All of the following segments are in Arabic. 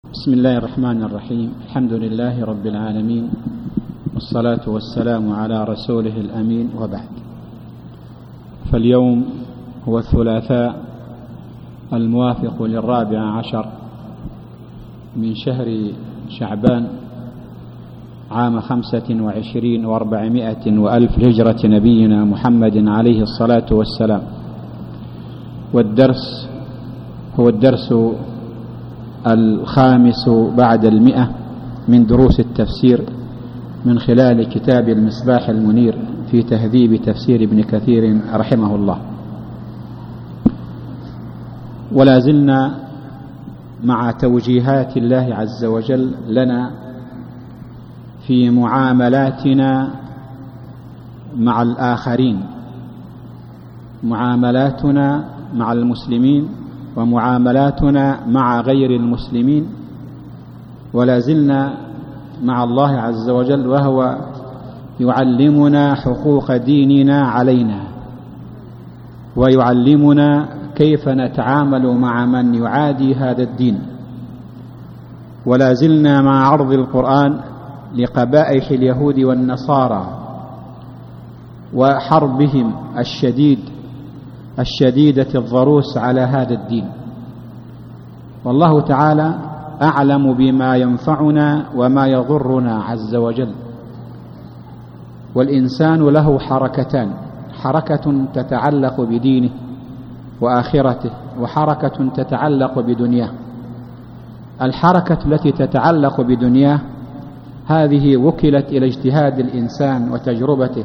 بسم الله الرحمن الرحيم. الحمد لله رب العالمين، والصلاة والسلام على رسوله الأمين، وبعد. فاليوم هو الثلاثاء الموافق 14 من شهر شعبان عام 25 و400 وألف هجرة نبينا محمد عليه الصلاة والسلام. والدرس هو الدرس 5 بعد 100 من دروس التفسير من خلال كتاب المصباح المنير في تهذيب تفسير ابن كثير رحمه الله. ولا زلنا مع توجيهات الله عز وجل لنا في معاملاتنا مع الآخرين، معاملاتنا مع المسلمين ومعاملاتنا مع غير المسلمين. ولا زلنا مع الله عز وجل وهو يعلمنا حقوق ديننا علينا، ويعلمنا كيف نتعامل مع من يعادي هذا الدين. ولا زلنا مع عرض القرآن لقبائح اليهود والنصارى وحربهم الشديدة الضروس على هذا الدين. والله تعالى أعلم بما ينفعنا وما يضرنا عز وجل. والإنسان له حركتان: حركة تتعلق بدينه وآخرته، وحركة تتعلق بدنياه. الحركة التي تتعلق بدنياه هذه وكلت إلى اجتهاد الإنسان وتجربته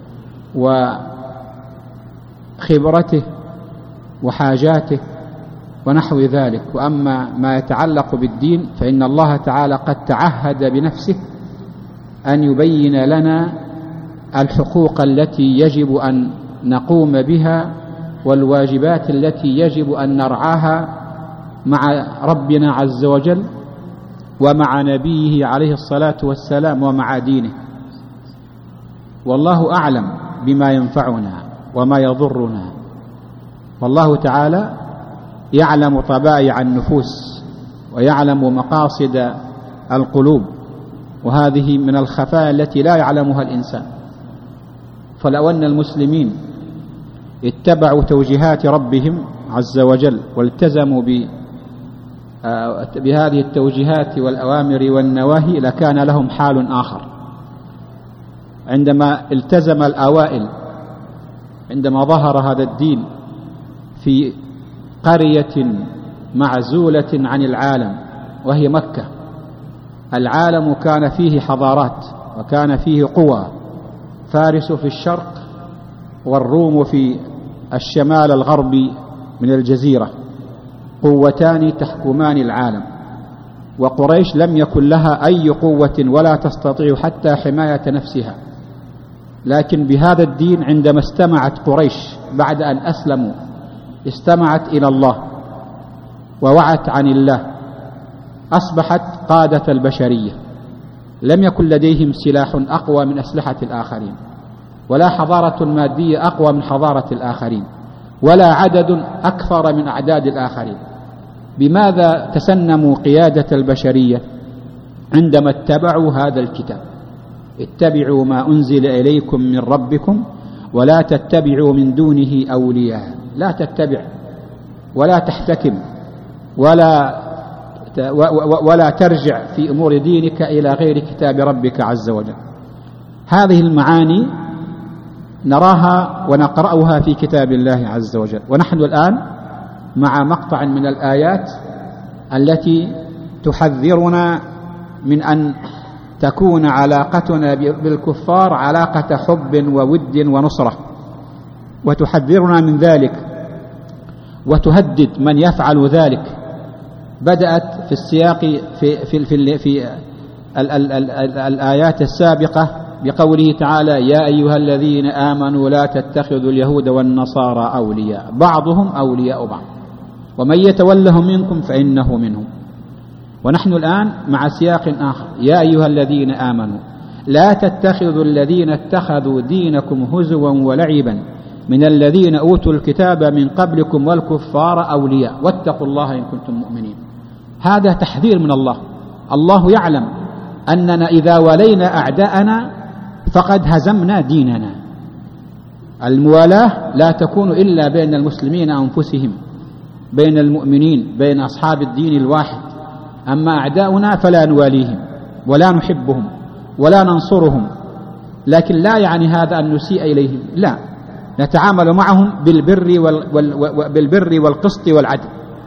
وخبرته وحاجاته ونحو ذلك. وأما ما يتعلق بالدين فإن الله تعالى قد تعهد بنفسه أن يبين لنا الحقوق التي يجب أن نقوم بها والواجبات التي يجب أن نرعاها مع ربنا عز وجل ومع نبيه عليه الصلاة والسلام ومع دينه. والله أعلم بما ينفعنا وما يضرنا. والله تعالى يعلم طبائع النفوس ويعلم مقاصد القلوب، وهذه من الخفايا التي لا يعلمها الإنسان. فلو أن المسلمين اتبعوا توجيهات ربهم عز وجل والتزموا بهذه التوجيهات والأوامر والنواهي لكان لهم حال آخر. عندما التزم الأوائل، عندما ظهر هذا الدين في قرية معزولة عن العالم وهي مكة، العالم كان فيه حضارات وكان فيه قوى: فارس في الشرق والروم في الشمال الغربي من الجزيرة، قوتان تحكمان العالم. وقريش لم يكن لها أي قوة ولا تستطيع حتى حماية نفسها. لكن بهذا الدين عندما استمعت قريش بعد أن أسلموا، استمعت إلى الله ووعت عن الله، أصبحت قادة البشرية. لم يكن لديهم سلاح أقوى من أسلحة الآخرين، ولا حضارة مادية أقوى من حضارة الآخرين، ولا عدد أكثر من أعداد الآخرين. بماذا تسنموا قيادة البشرية؟ عندما اتبعوا هذا الكتاب: اتبعوا ما أنزل إليكم من ربكم ولا تتبعوا من دونه أولياء. لا تتبع ولا تحتكم ولا ترجع في أمور دينك إلى غير كتاب ربك عز وجل. هذه المعاني نراها ونقرأها في كتاب الله عز وجل. ونحن الآن مع مقطع من الآيات التي تحذرنا من أن تكون علاقتنا بالكفار علاقة حب وود ونصرة، وتحذرنا من ذلك وتهدد من يفعل ذلك. بدأت في السياق في الآيات السابقة بقوله تعالى: يا أيها الذين آمنوا لا تتخذوا اليهود والنصارى أولياء بعضهم أولياء بعض ومن يتولهم منكم فإنه منهم. ونحن الآن مع سياق آخر: يا أيها الذين آمنوا لا تتخذوا الذين اتخذوا دينكم هزوا ولعبا من الذين أوتوا الكتاب من قبلكم والكفار أولياء واتقوا الله إن كنتم مؤمنين. هذا تحذير من الله. الله يعلم أننا إذا ولينا أعداءنا فقد هزمنا ديننا. الموالاة لا تكون إلا بين المسلمين أنفسهم، بين المؤمنين، بين أصحاب الدين الواحد. أما أعداؤنا فلا نواليهم ولا نحبهم ولا ننصرهم، لكن لا يعني هذا أن نسيء إليهم، لا، نتعامل معهم بالبر والقسط والعدل،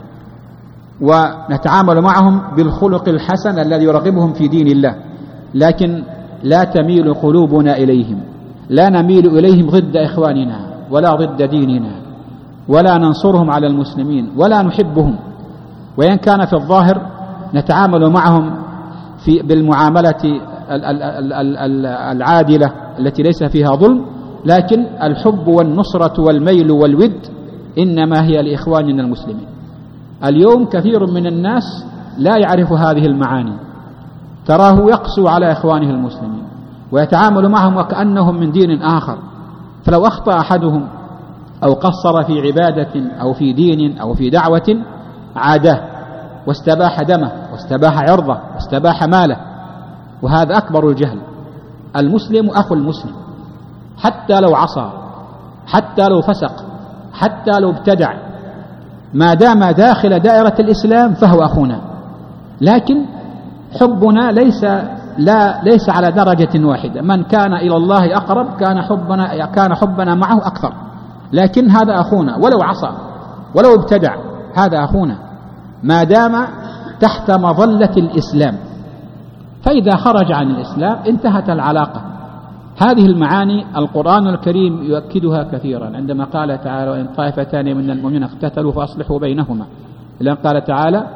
ونتعامل معهم بالخلق الحسن الذي يرغبهم في دين الله، لكن لا تميل قلوبنا إليهم، لا نميل إليهم ضد إخواننا ولا ضد ديننا، ولا ننصرهم على المسلمين ولا نحبهم. وإن كان في الظاهر نتعامل معهم بالمعاملة العادلة التي ليس فيها ظلم، لكن الحب والنصرة والميل والود إنما هي لإخواننا المسلمين. اليوم كثير من الناس لا يعرف هذه المعاني، تراه يقسو على إخوانه المسلمين ويتعامل معهم وكأنهم من دين آخر، فلو أخطأ أحدهم أو قصر في عبادة أو في دين أو في دعوة عاداه واستباح دمه واستباح عرضه واستباح ماله، وهذا أكبر الجهل. المسلم أخو المسلم، حتى لو عصى، حتى لو فسق، حتى لو ابتدع، ما دام داخل دائرة الإسلام فهو أخونا. لكن حبنا ليس على درجة واحدة، من كان إلى الله أقرب كان حبنا معه أكثر، لكن هذا أخونا ولو عصى ولو ابتدع، هذا أخونا ما دام تحت مظلة الإسلام. فإذا خرج عن الإسلام انتهت العلاقة. هذه المعاني القرآن الكريم يؤكدها كثيرا عندما قال تعالى: وإن طائفتان من المؤمنين اقتتلوا فأصلحوا بينهما، لأن قال تعالى: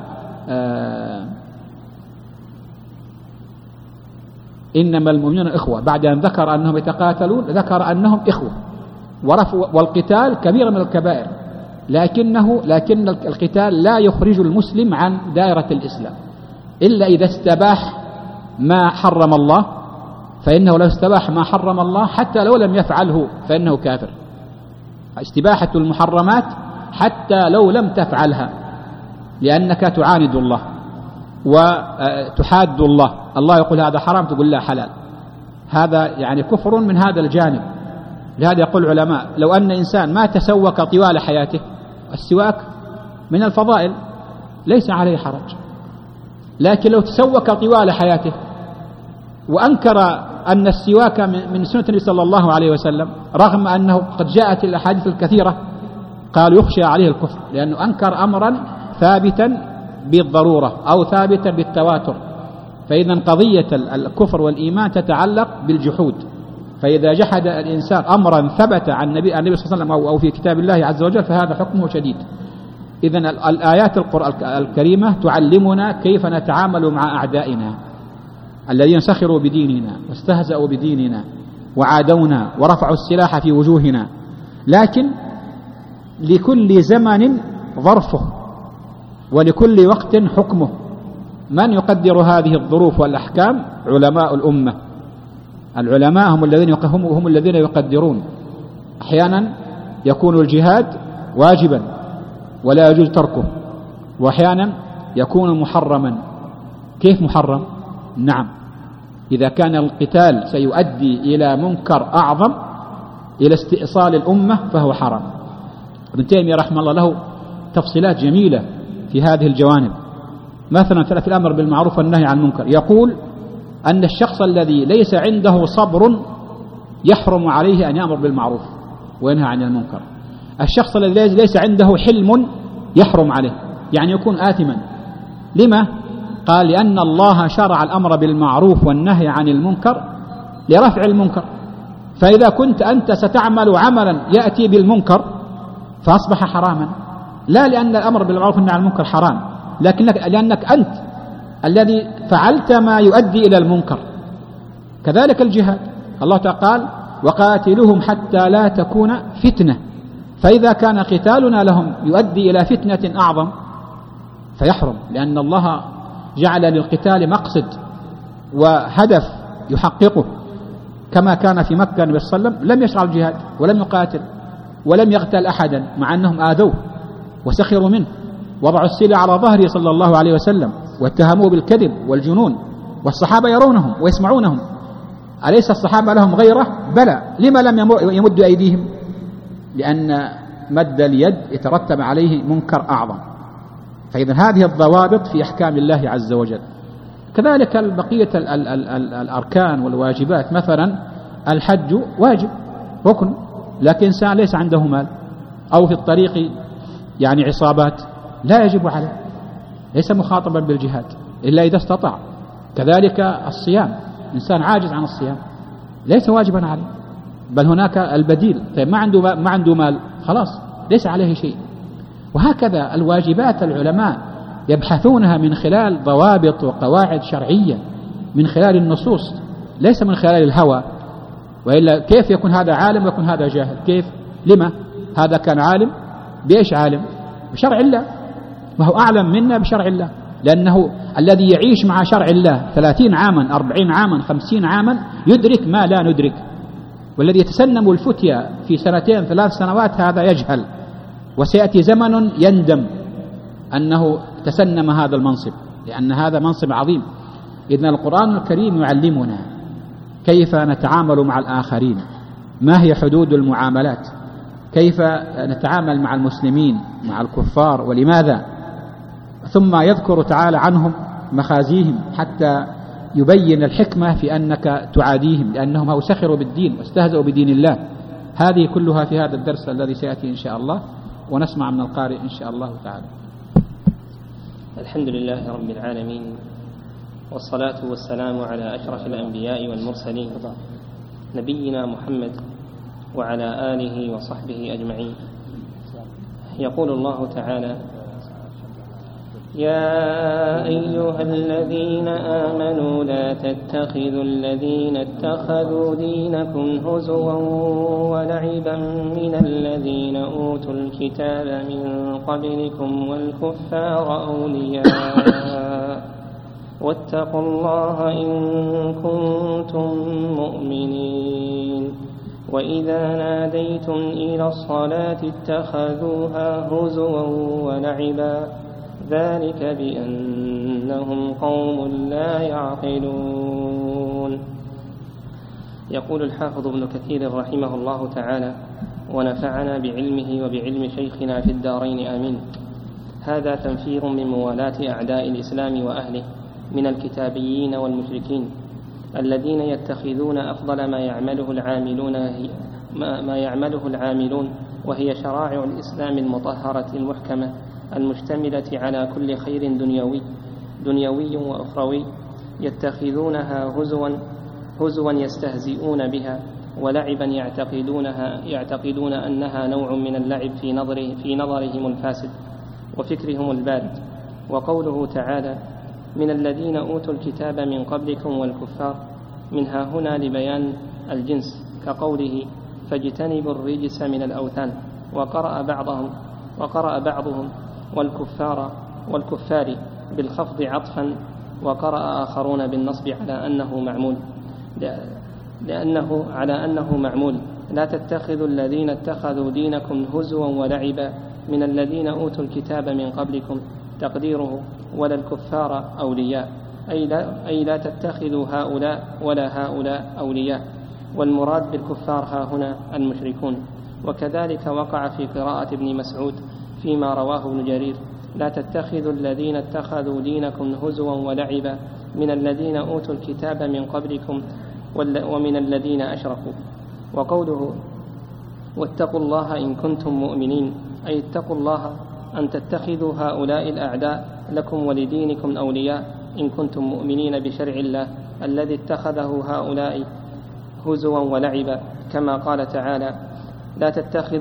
إنما المؤمنون إخوة، بعد أن ذكر أنهم يتقاتلون ذكر أنهم إخوة، والقتال كبير من الكبائر، لكن القتال لا يخرج المسلم عن دائرة الإسلام إلا إذا استباح ما حرم الله، فإنه لو استباح ما حرم الله حتى لو لم يفعله فإنه كافر. استباحة المحرمات حتى لو لم تفعلها، لأنك تعاند الله وتحاد الله. الله يقول هذا حرام تقول لا حلال، هذا يعني كفر من هذا الجانب. لهذا يقول العلماء: لو أن إنسان ما تسوك طوال حياته، السواك من الفضائل ليس عليه حرج، لكن لو تسوك طوال حياته وأنكر أن السواك من سنة النبي صلى الله عليه وسلم، رغم أنه قد جاءت الأحاديث الكثيرة، قالوا يخشى عليه الكفر، لأنه أنكر أمرا ثابتا بالضرورة أو ثابتا بالتواتر. فإذا قضية الكفر والإيمان تتعلق بالجحود، فإذا جحد الإنسان أمرا ثبت عن النبي صلى الله عليه وسلم أو في كتاب الله عز وجل فهذا حكمه شديد. إذن الآيات الكريمة تعلمنا كيف نتعامل مع أعدائنا الذين سخروا بديننا واستهزأوا بديننا وعادونا ورفعوا السلاح في وجوهنا، لكن لكل زمن ظرفه ولكل وقت حكمه. من يقدر هذه الظروف والأحكام؟ علماء الأمة. العلماء هم الذين يقدرون. أحيانا يكون الجهاد واجبا ولا يجوز تركه، وأحيانا يكون محرما. كيف محرم؟ نعم، إذا كان القتال سيؤدي إلى منكر أعظم، إلى استئصال الأمة، فهو حرام. ابن تيمية رحمه الله له تفصيلات جميلة في هذه الجوانب. مثلا في الأمر بالمعروف والنهي عن المنكر يقول أن الشخص الذي ليس عنده صبر يحرم عليه أن يأمر بالمعروف وينهى عن المنكر. الشخص الذي ليس عنده حلم يحرم عليه، يعني يكون آثما. لما؟ قال: لأن الله شرع الأمر بالمعروف والنهي عن المنكر لرفع المنكر. فإذا كنت أنت ستعمل عملا يأتي بالمنكر فأصبح حراما، لا لأن الأمر بالمعروف والنهي عن المنكر حرام، لأنك أنت الذي فعلت ما يؤدي إلى المنكر. كذلك الجهاد، الله تعالى قال: وقاتلوهم حتى لا تكون فتنة. فإذا كان قتالنا لهم يؤدي إلى فتنة أعظم فيحرم، لأن الله جعل للقتال مقصد وهدف يحققه، كما كان في مكة النبي صلى الله عليه وسلم لم يشرع الجهاد ولم يقاتل ولم يقتل أحدا، مع أنهم آذوه وسخروا منه، وضعوا السلع على ظهره صلى الله عليه وسلم واتهموه بالكذب والجنون، والصحابة يرونهم ويسمعونهم. أليس الصحابة لهم غيرة؟ بلى. لما لم يمدوا أيديهم؟ لأن مد اليد يترتب عليه منكر أعظم. فإذا هذه الضوابط في أحكام الله عز وجل. كذلك بقية الأركان والواجبات، مثلا الحج واجب ركن، لكن إنسان ليس عنده مال أو في الطريق يعني عصابات، لا يجب عليه، ليس مخاطبا بالجهاد إلا إذا استطاع. كذلك الصيام، إنسان عاجز عن الصيام ليس واجبا عليه، بل هناك البديل. طيب ما عنده مال، خلاص ليس عليه شيء. وهكذا الواجبات العلماء يبحثونها من خلال ضوابط وقواعد شرعية، من خلال النصوص، ليس من خلال الهوى. وإلا كيف يكون هذا عالم ويكون هذا جاهل؟ كيف؟ لما؟ هذا كان عالم بإيش عالم؟ بشرع الله، وهو أعلم منا بشرع الله، لأنه الذي يعيش مع شرع الله 30 عاما 40 عاما 50 عاما يدرك ما لا ندرك، والذي يتسنم الفتيا في 2 3 سنوات هذا يجهل، وسيأتي زمن يندم أنه تسنم هذا المنصب، لأن هذا منصب عظيم. إذن القرآن الكريم يعلمنا كيف نتعامل مع الآخرين، ما هي حدود المعاملات، كيف نتعامل مع المسلمين مع الكفار، ولماذا. ثم يذكر تعالى عنهم مخازيهم حتى يبين الحكمة في أنك تعاديهم، لأنهم هو سخروا بالدين واستهزئوا بدين الله. هذه كلها في هذا الدرس الذي سيأتي إن شاء الله، ونسمع من القارئ إن شاء الله تعالى. الحمد لله رب العالمين، والصلاة والسلام على أشرف الأنبياء والمرسلين، نبينا محمد وعلى آله وصحبه أجمعين. يقول الله تعالى: يا أيها الذين آمنوا لا تتخذوا الذين اتخذوا دينكم هزوا ولعبا من الذين أوتوا الكتاب من قبلكم والكفار أولياء واتقوا الله إن كنتم مؤمنين. وإذا ناديتم إلى الصلاة اتخذوها هزوا ولعبا ذلك بأنهم قوم لا يعقلون. يقول الحافظ ابن كثير رحمه الله تعالى: ونفعنا بعلمه وبعلم شيخنا في الدارين آمين. هذا تنفير من موالاة أعداء الإسلام وأهله من الكتابيين والمشركين الذين يتخذون أفضل ما يعمله العاملون وهي شرائع الإسلام المطهرة المحكمة المشتملة على كل خير دنيوي وأخروي، يتخذونها هزوا يستهزئون بها، ولعبا يعتقدون أنها نوع من اللعب في نظرهم الفاسد وفكرهم البارد. وقوله تعالى: من الذين أوتوا الكتاب من قبلكم والكفار، منها هنا لبيان الجنس، كقوله: فاجتنبوا الرجس من الأوثان. وقرأ بعضهم والكفار بالخفض عطفا، وقرأ آخرون بالنصب على أنه معمول. لا تتخذوا الذين اتخذوا دينكم هزوا ولعبا من الذين أوتوا الكتاب من قبلكم، تقديره: ولا الكفار أولياء، أي لا تتخذوا هؤلاء ولا هؤلاء أولياء، والمراد بالكفار ها هنا المشركون. وكذلك وقع في قراءة ابن مسعود فيما رواه ابن جرير: لا تتخذوا الذين اتخذوا دينكم هزوا ولعبا من الذين أوتوا الكتاب من قبلكم ومن الذين أشركوا. وقوله: واتقوا الله إن كنتم مؤمنين، أي اتقوا الله أن تتخذوا هؤلاء الأعداء لكم ولدينكم أولياء إن كنتم مؤمنين بشرع الله الذي اتخذه هؤلاء هزوا ولعبا، كما قال تعالى: لا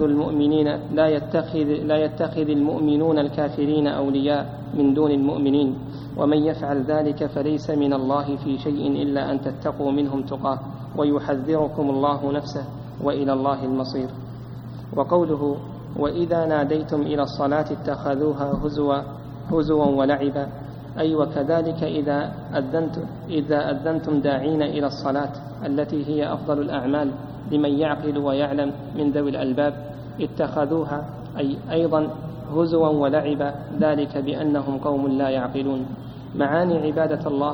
يتخذ المؤمنون الكافرين أولياء من دون المؤمنين، ومن يفعل ذلك فليس من الله في شيء إلا أن تتقوا منهم تقاه، ويحذركم الله نفسه، وإلى الله المصير. وقوله: وإذا ناديتم إلى الصلاة اتخذوها هزوا ولعبا، أي وكذلك إذا أذنتم داعين إلى الصلاة التي هي أفضل الأعمال لمن يعقل ويعلم من ذوي الألباب، اتخذوها أي أيضا هزوا ولعبا ذلك بأنهم قوم لا يعقلون. معاني عبادة الله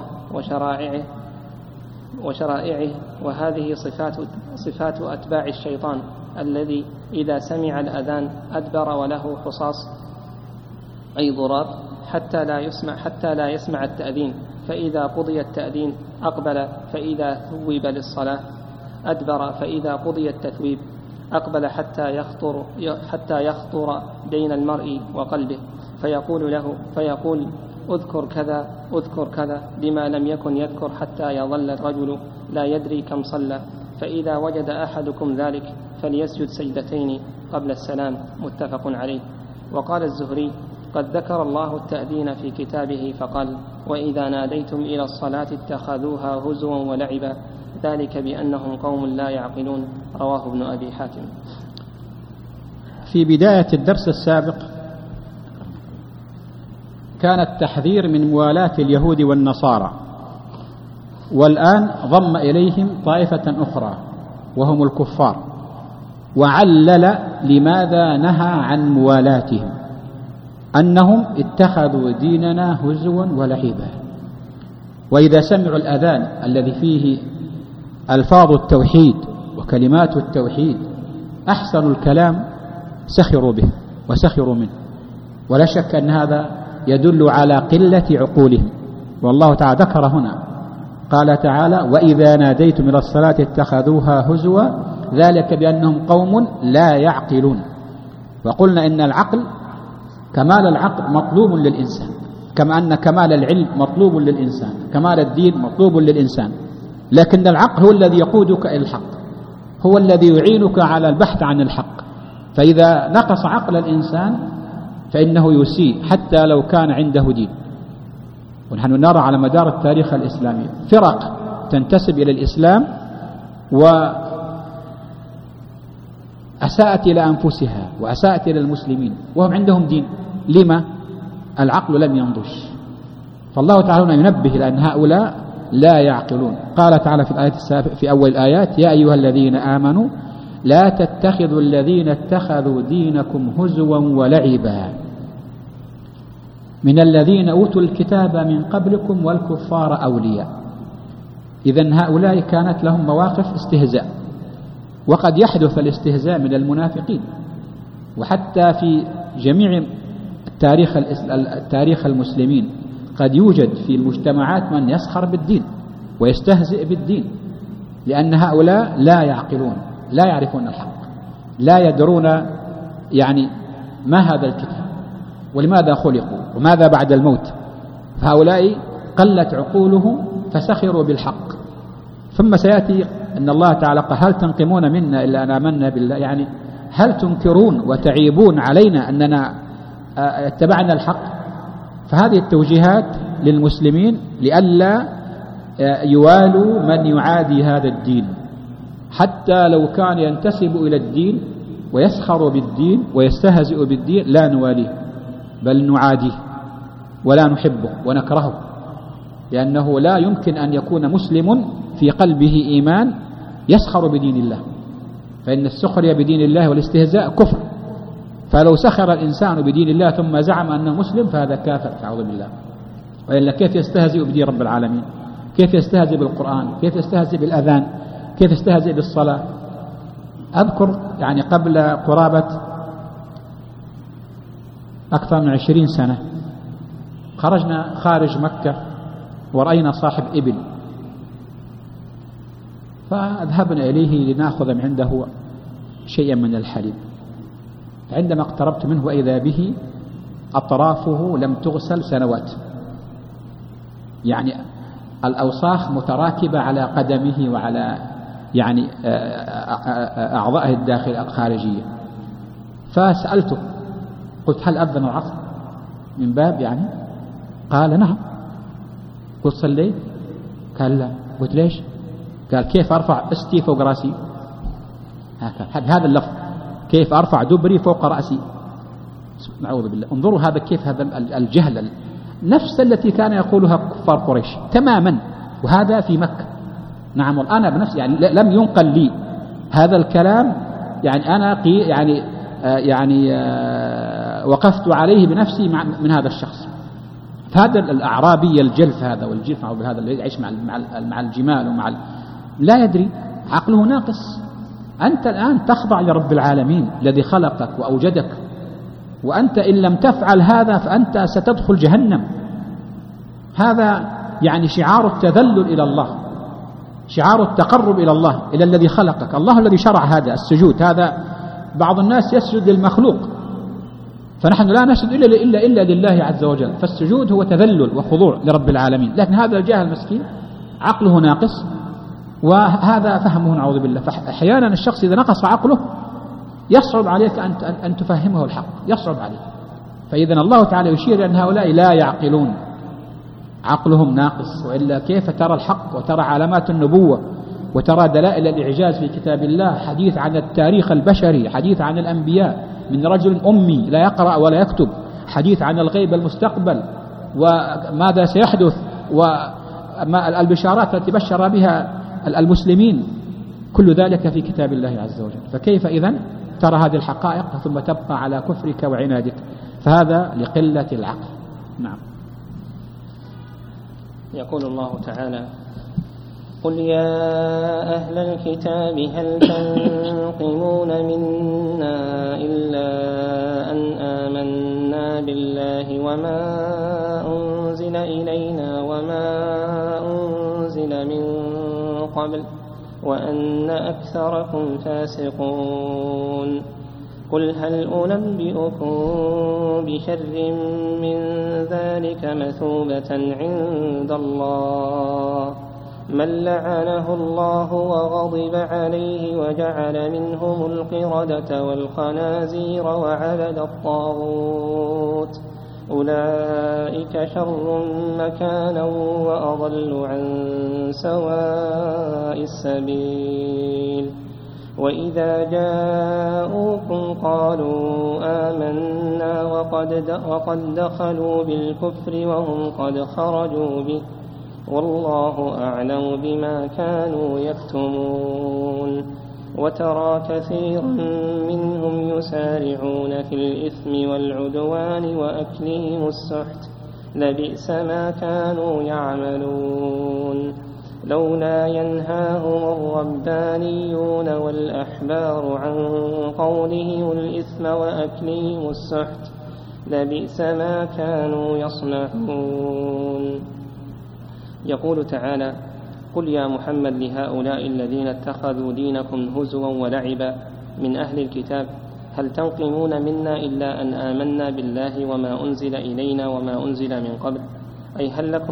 وشرائعه وهذه صفات أتباع الشيطان الذي إذا سمع الأذان أدبر وله حصاص أي ضراب حتى لا يسمع التأذين، فإذا قضي التأذين أقبل، فإذا ثوب للصلاة أدبر، فإذا قضي التثويب أقبل حتى يخطر بين المرء وقلبه، فيقول اذكر كذا اذكر كذا بما لم يكن يذكر، حتى يظل الرجل لا يدري كم صلى. فإذا وجد أحدكم ذلك فليسجد سجدتين قبل السلام، متفق عليه. وقال الزهري: قد ذكر الله التأذين في كتابه فقال: وإذا ناديتم إلى الصلاة اتخذوها هزوا ولعبا ذلك بأنهم قوم لا يعقلون. رواه ابن أبي حاتم. في بداية الدرس السابق كان التحذير من موالاة اليهود والنصارى، والآن ضم إليهم طائفة أخرى وهم الكفار، وعلل لماذا نهى عن موالاتهم، أنهم اتخذوا ديننا هزوا ولعبا، وإذا سمعوا الأذان الذي فيه ألفاظ التوحيد وكلمات التوحيد أحسن الكلام سخروا به وسخروا منه، ولا شك أن هذا يدل على قلة عقولهم. والله تعالى ذكر هنا، قال تعالى: وإذا ناديتم إلى الصلاة اتخذوها هزوا ذلك بأنهم قوم لا يعقلون. وقلنا إن العقل، كمال العقل مطلوب للإنسان، كما أن كمال العلم مطلوب للإنسان، كمال الدين مطلوب للإنسان، لكن العقل هو الذي يقودك إلى الحق، هو الذي يعينك على البحث عن الحق. فإذا نقص عقل الإنسان فإنه يسيء حتى لو كان عنده دين. ونحن نرى على مدار التاريخ الإسلامي فرق تنتسب إلى الإسلام وأساءت إلى أنفسها وأساءت إلى المسلمين وهم عندهم دين. لما؟ العقل لم ينضج. فالله تعالى ينبه إلى أن هؤلاء لا يعقلون. قال تعالى في الآية السابقة في أول الآيات: يا أيها الذين آمنوا لا تتخذوا الذين اتخذوا دينكم هزوا ولعبا من الذين أوتوا الكتاب من قبلكم والكفار أولياء. إذن هؤلاء كانت لهم مواقف استهزاء، وقد يحدث الاستهزاء من المنافقين، وحتى في جميع تاريخ المسلمين قد يوجد في المجتمعات من يسخر بالدين ويستهزئ بالدين، لأن هؤلاء لا يعقلون، لا يعرفون الحق، لا يدرون يعني ما هذا الكتاب ولماذا خلقوا وماذا بعد الموت. فهؤلاء قلت عقولهم فسخروا بالحق. ثم سيأتي أن الله تعالى قال: هل تنقمون منا إلا أن آمنا بالله، يعني هل تنكرون وتعيبون علينا أننا اتبعنا الحق؟ فهذه التوجيهات للمسلمين لئلا يوالوا من يعادي هذا الدين، حتى لو كان ينتسب إلى الدين ويسخر بالدين ويستهزئ بالدين لا نواليه، بل نعاديه ولا نحبه ونكرهه، لأنه لا يمكن أن يكون مسلم في قلبه إيمان يسخر بدين الله، فإن السخرية بدين الله والاستهزاء كفر. فلو سخر الإنسان بدين الله ثم زعم أنه مسلم فهذا كافر، أعوذ بالله. وإلا كيف يستهزئ بدين رب العالمين؟ كيف يستهزئ بالقرآن؟ كيف يستهزئ بالأذان؟ كيف يستهزئ بالصلاة؟ أذكر يعني قبل قرابة أكثر من 20 سنة خرجنا خارج مكة ورأينا صاحب إبل، فذهبنا إليه لنأخذ من عنده شيئا من الحليب. عندما اقتربت منه وإذا به أطرافه لم تغسل سنوات، يعني الأوساخ متراكبة على قدمه وعلى يعني أعضائه الخارجية. فسألته قلت: هل أذن العصر؟ من باب يعني. قال: نعم. قلت: صليت؟ قال: لا. قلت: ليش؟ قال: كيف أرفع استي فوق رأسي؟ هذا اللفظ، كيف أرفع دبري فوق رأسي؟ نعوذ بالله. انظروا هذا كيف، هذا الجهل نفس التي كان يقولها كفار قريش تماما، وهذا في مكة. نعم، والآن بنفسي يعني لم ينقل لي هذا الكلام، يعني أنا يعني وقفت عليه بنفسي من هذا الشخص. فهذا الأعرابي الجلف هذا والجلف هذا الذي يعيش مع الجمال لا يدري، عقله ناقص. أنت الآن تخضع لرب العالمين الذي خلقك وأوجدك، وأنت إن لم تفعل هذا فأنت ستدخل جهنم. هذا يعني شعار التذلل إلى الله، شعار التقرب إلى الله، إلى الذي خلقك، الله الذي شرع هذا السجود. هذا بعض الناس يسجد للمخلوق، فنحن لا نسجد إلا لله عز وجل. فالسجود هو تذلل وخضوع لرب العالمين. لكن هذا الجاهل المسكين عقله ناقص، وهذا فهمه نعوذ بالله. فأحيانا الشخص إذا نقص عقله يصعب عليك أن تفهمه الحق، يصعب عليك. فإذا الله تعالى يشير أن هؤلاء لا يعقلون، عقلهم ناقص، وإلا كيف ترى الحق وترى علامات النبوة وترى دلائل الإعجاز في كتاب الله، حديث عن التاريخ البشري، حديث عن الأنبياء من رجل أمي لا يقرأ ولا يكتب، حديث عن الغيب المستقبل وماذا سيحدث والبشارات التي بشر بها المسلمين، كل ذلك في كتاب الله عز وجل. فكيف إذن ترى هذه الحقائق ثم تبقى على كفرك وعنادك؟ فهذا لقلة العقل. نعم. يقول الله تعالى: قل يا أهل الكتاب هل تنقمون منا إلا أن آمنا بالله وما أنزل إلينا وما أنزل من قبل وأن أكثركم فاسقون. قل هل أنبئكم بشر من ذلك مثوبة عند الله من لعنه الله وغضب عليه وجعل منهم القردة والخنازير وعبد الطاغوت أولئك شر مكانا وأضل عن سواء السبيل. وإذا جاءوكم قالوا آمنا وقد دخلوا بالكفر وهم قد خرجوا به والله أعلم بما كانوا يكتمون. وترى كثيرا منهم يسارعون في الإثم والعدوان وأكلهم السحت لبئس ما كانوا يعملون. لولا ينهاهم الربانيون والأحبار عن قولهم الإثم وأكلهم السحت لبئس ما كانوا يصنعون. يقول تعالى: قل يا محمد لهؤلاء الذين اتخذوا دينكم هزوا ولعبا من أهل الكتاب هل تنقمون منا إلا أن آمنا بالله وما أنزل إلينا وما أنزل من قبل أي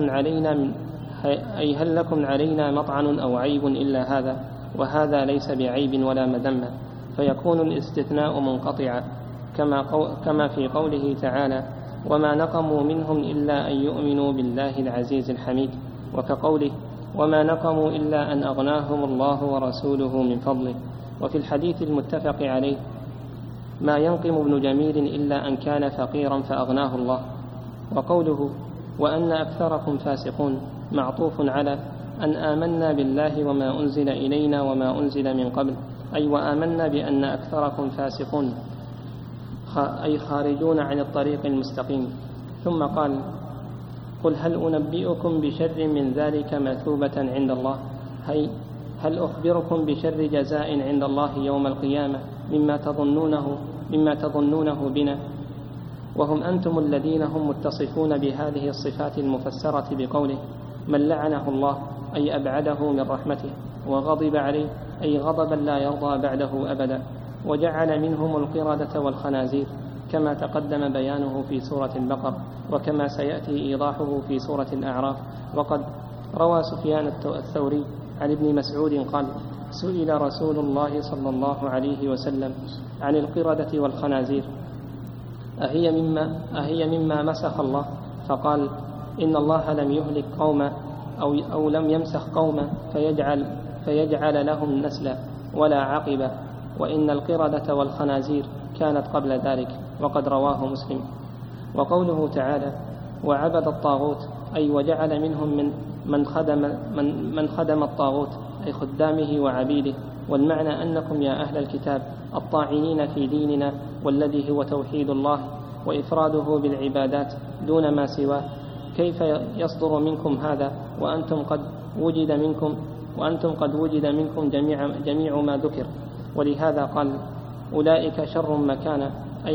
هل لكم علينا مطعن أو عيب إلا هذا، وهذا ليس بعيب ولا مذمة، فيكون الاستثناء منقطعا كما في قوله تعالى: وما نقموا منهم إلا أن يؤمنوا بالله العزيز الحميد، وكقوله: وما نقموا إلا أن أغناهم الله ورسوله من فضله. وفي الحديث المتفق عليه: ما ينقم ابن جميل إلا أن كان فقيرا فأغناه الله. وقوله: وأن أكثركم فاسقون معطوف على أن آمنا بالله وما أنزل إلينا وما أنزل من قبل، أي وآمنا بأن أكثركم فاسقون أي خارجون عن الطريق المستقيم. ثم قال: قل هل أنبئكم بشر من ذلك مثوبة عند الله، هل أخبركم بشر جزاء عند الله يوم القيامة مما تظنونه بنا، وهم أنتم الذين هم متصفون بهذه الصفات المفسرة بقوله: من لعنه الله أي أبعده من رحمته، وغضب عليه أي غضبا لا يرضى بعده أبدا، وجعل منهم القردة والخنازير كما تقدم بيانه في سورة البقرة وكما سيأتي إيضاحه في سورة الأعراف. وقد روى سفيان الثوري عن ابن مسعود قال: سئل رسول الله صلى الله عليه وسلم عن القردة والخنازير أهي مما مسخ الله؟ فقال: إن الله لم يهلك قوما أو لم يمسخ قوما فيجعل لهم نسلا ولا عقبا، وإن القردة والخنازير كانت قبل ذلك، وقد رواه مسلم. وقوله تعالى: وعبد الطاغوت أي وجعل منهم من خدم الطاغوت أي خدامه وعبيده. والمعنى أنكم يا أهل الكتاب الطاعنين في ديننا والذي هو توحيد الله وإفراده بالعبادات دون ما سواه، كيف يصدر منكم هذا وأنتم قد وجد منكم جميع ما ذكر؟ ولهذا قال أولئك شر مكانا أي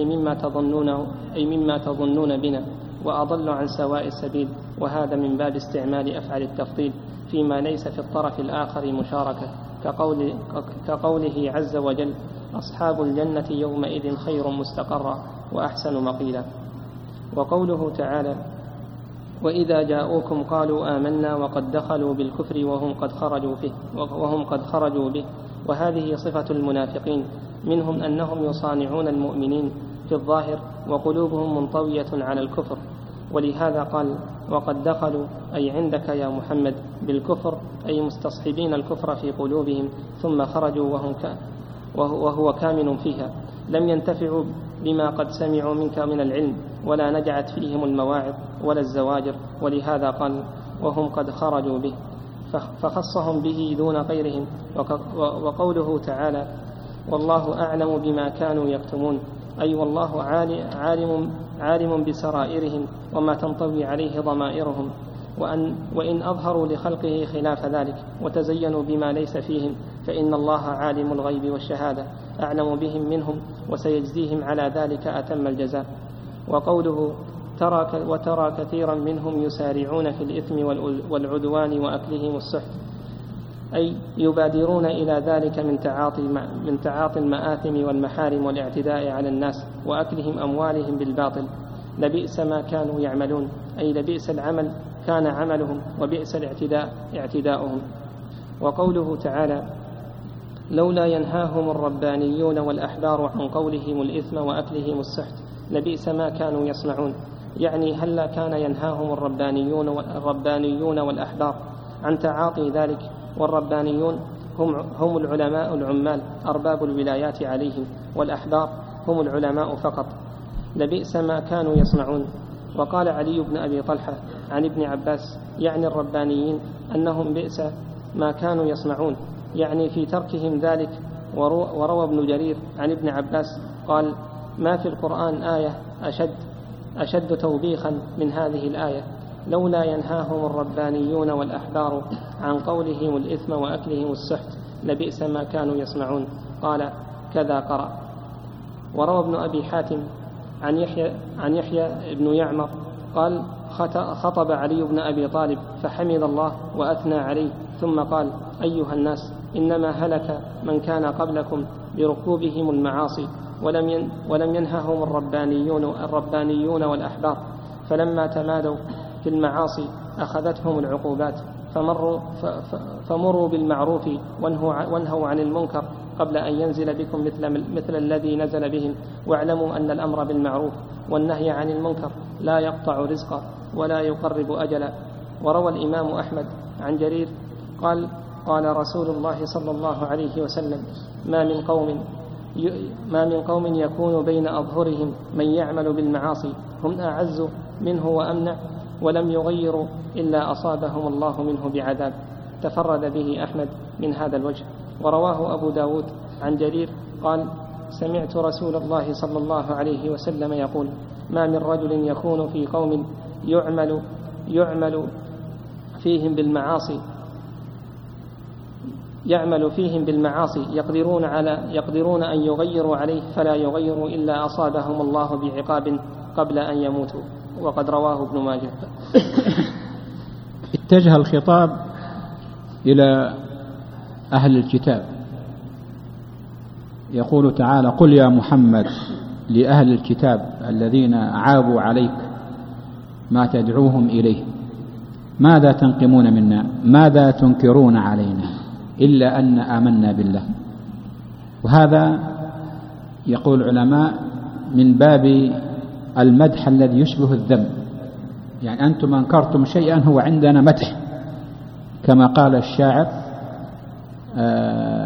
مما تظنون بنا وأضل عن سواء السبيل. وهذا من باب استعمال أفعال التفضيل فيما ليس في الطرف الآخر مشاركة، كقوله عز وجل أصحاب الجنة يومئذ خير مستقرا وأحسن مقيلا. وقوله تعالى وإذا جاءوكم قالوا آمنا وقد دخلوا بالكفر وهم قد خرجوا به. وهذه صفة المنافقين، منهم أنهم يصانعون المؤمنين في الظاهر وقلوبهم منطوية على الكفر. ولهذا قال وقد دخلوا أي عندك يا محمد بالكفر، أي مستصحبين الكفر في قلوبهم ثم خرجوا وهو كامن فيها، لم ينتفعوا بما قد سمعوا منك من العلم ولا نجعت فيهم المواعظ ولا الزواجر. ولهذا قال وهم قد خرجوا به، فخصهم به دون غيرهم. وقوله تعالى والله أعلم بما كانوا يكتمون، أي والله عالم بسرائرهم وما تنطوي عليه ضمائرهم، وإن أظهروا لخلقه خلاف ذلك وتزينوا بما ليس فيهم فإن الله عالم الغيب والشهادة أعلم بهم منهم وسيجزيهم على ذلك أتم الجزاء. وقوله وترى كثيرا منهم يسارعون في الإثم والعدوان وأكلهم السحت، أي يبادرون إلى ذلك من تعاطي المآثم والمحارم والاعتداء على الناس وأكلهم أموالهم بالباطل. لبئس ما كانوا يعملون، أي لبئس العمل كان عملهم وبئس اعتداؤهم. وقوله تعالى لولا ينهاهم الربانيون والأحبار عن قولهم الإثم وأكلهم السحت لبئس ما كانوا يصنعون، يعني هلا كان ينهاهم الربانيون والأحبار عن تعاطي ذلك. والربانيون هم العلماء العمال أرباب الولايات عليهم، والأحبار هم العلماء فقط. لبئس ما كانوا يصنعون. وقال علي بن أبي طلحة عن ابن عباس يعني الربانيين أنهم بئس ما كانوا يصنعون، يعني في تركهم ذلك. وروى ابن جرير عن ابن عباس قال ما في القرآن آية أشد توبيخا من هذه الآية لولا ينهاهم الربانيون والأحبار عن قولهم الإثم وأكلهم السحت لبئس ما كانوا يصنعون. قال كذا قرأ. وروى ابن أبي حاتم عن يحيى بن يعمر قال خطب علي بن أبي طالب فحمد الله وأثنى عليه ثم قال أيها الناس إنما هلك من كان قبلكم بركوبهم المعاصي ولم ينههم الربانيون والأحبار، فلما تمادوا في المعاصي أخذتهم العقوبات، فمروا بالمعروف وانهوا عن المنكر قبل أن ينزل بكم مثل الذي نزل بهم، واعلموا أن الأمر بالمعروف والنهي عن المنكر لا يقطع رزقا ولا يقرب أجلا. وروى الإمام أحمد عن جرير قال رسول الله صلى الله عليه وسلم ما من قوم يكون بين أظهرهم من يعمل بالمعاصي هم أعز منه وأمنع ولم يغيروا إلا أصابهم الله منه بعذاب. تفرد به أحمد من هذا الوجه. ورواه أبو داود عن جرير قال سمعت رسول الله صلى الله عليه وسلم يقول ما من رجل يكون في قوم يعمل فيهم بالمعاصي يقدرون أن يغيروا عليه فلا يغيروا إلا أصابهم الله بعقاب قبل أن يموتوا. وقد رواه ابن ماجه. اتجه الخطاب إلى أهل الكتاب، يقول تعالى قل يا محمد لأهل الكتاب الذين عابوا عليك ما تدعوهم إليه ماذا تنقمون منا ماذا تنكرون علينا إلا أن آمنا بالله. وهذا يقول العلماء من باب المدح الذي يشبه الذم، يعني أنتم أنكرتم شيئا هو عندنا مدح، كما قال الشاعر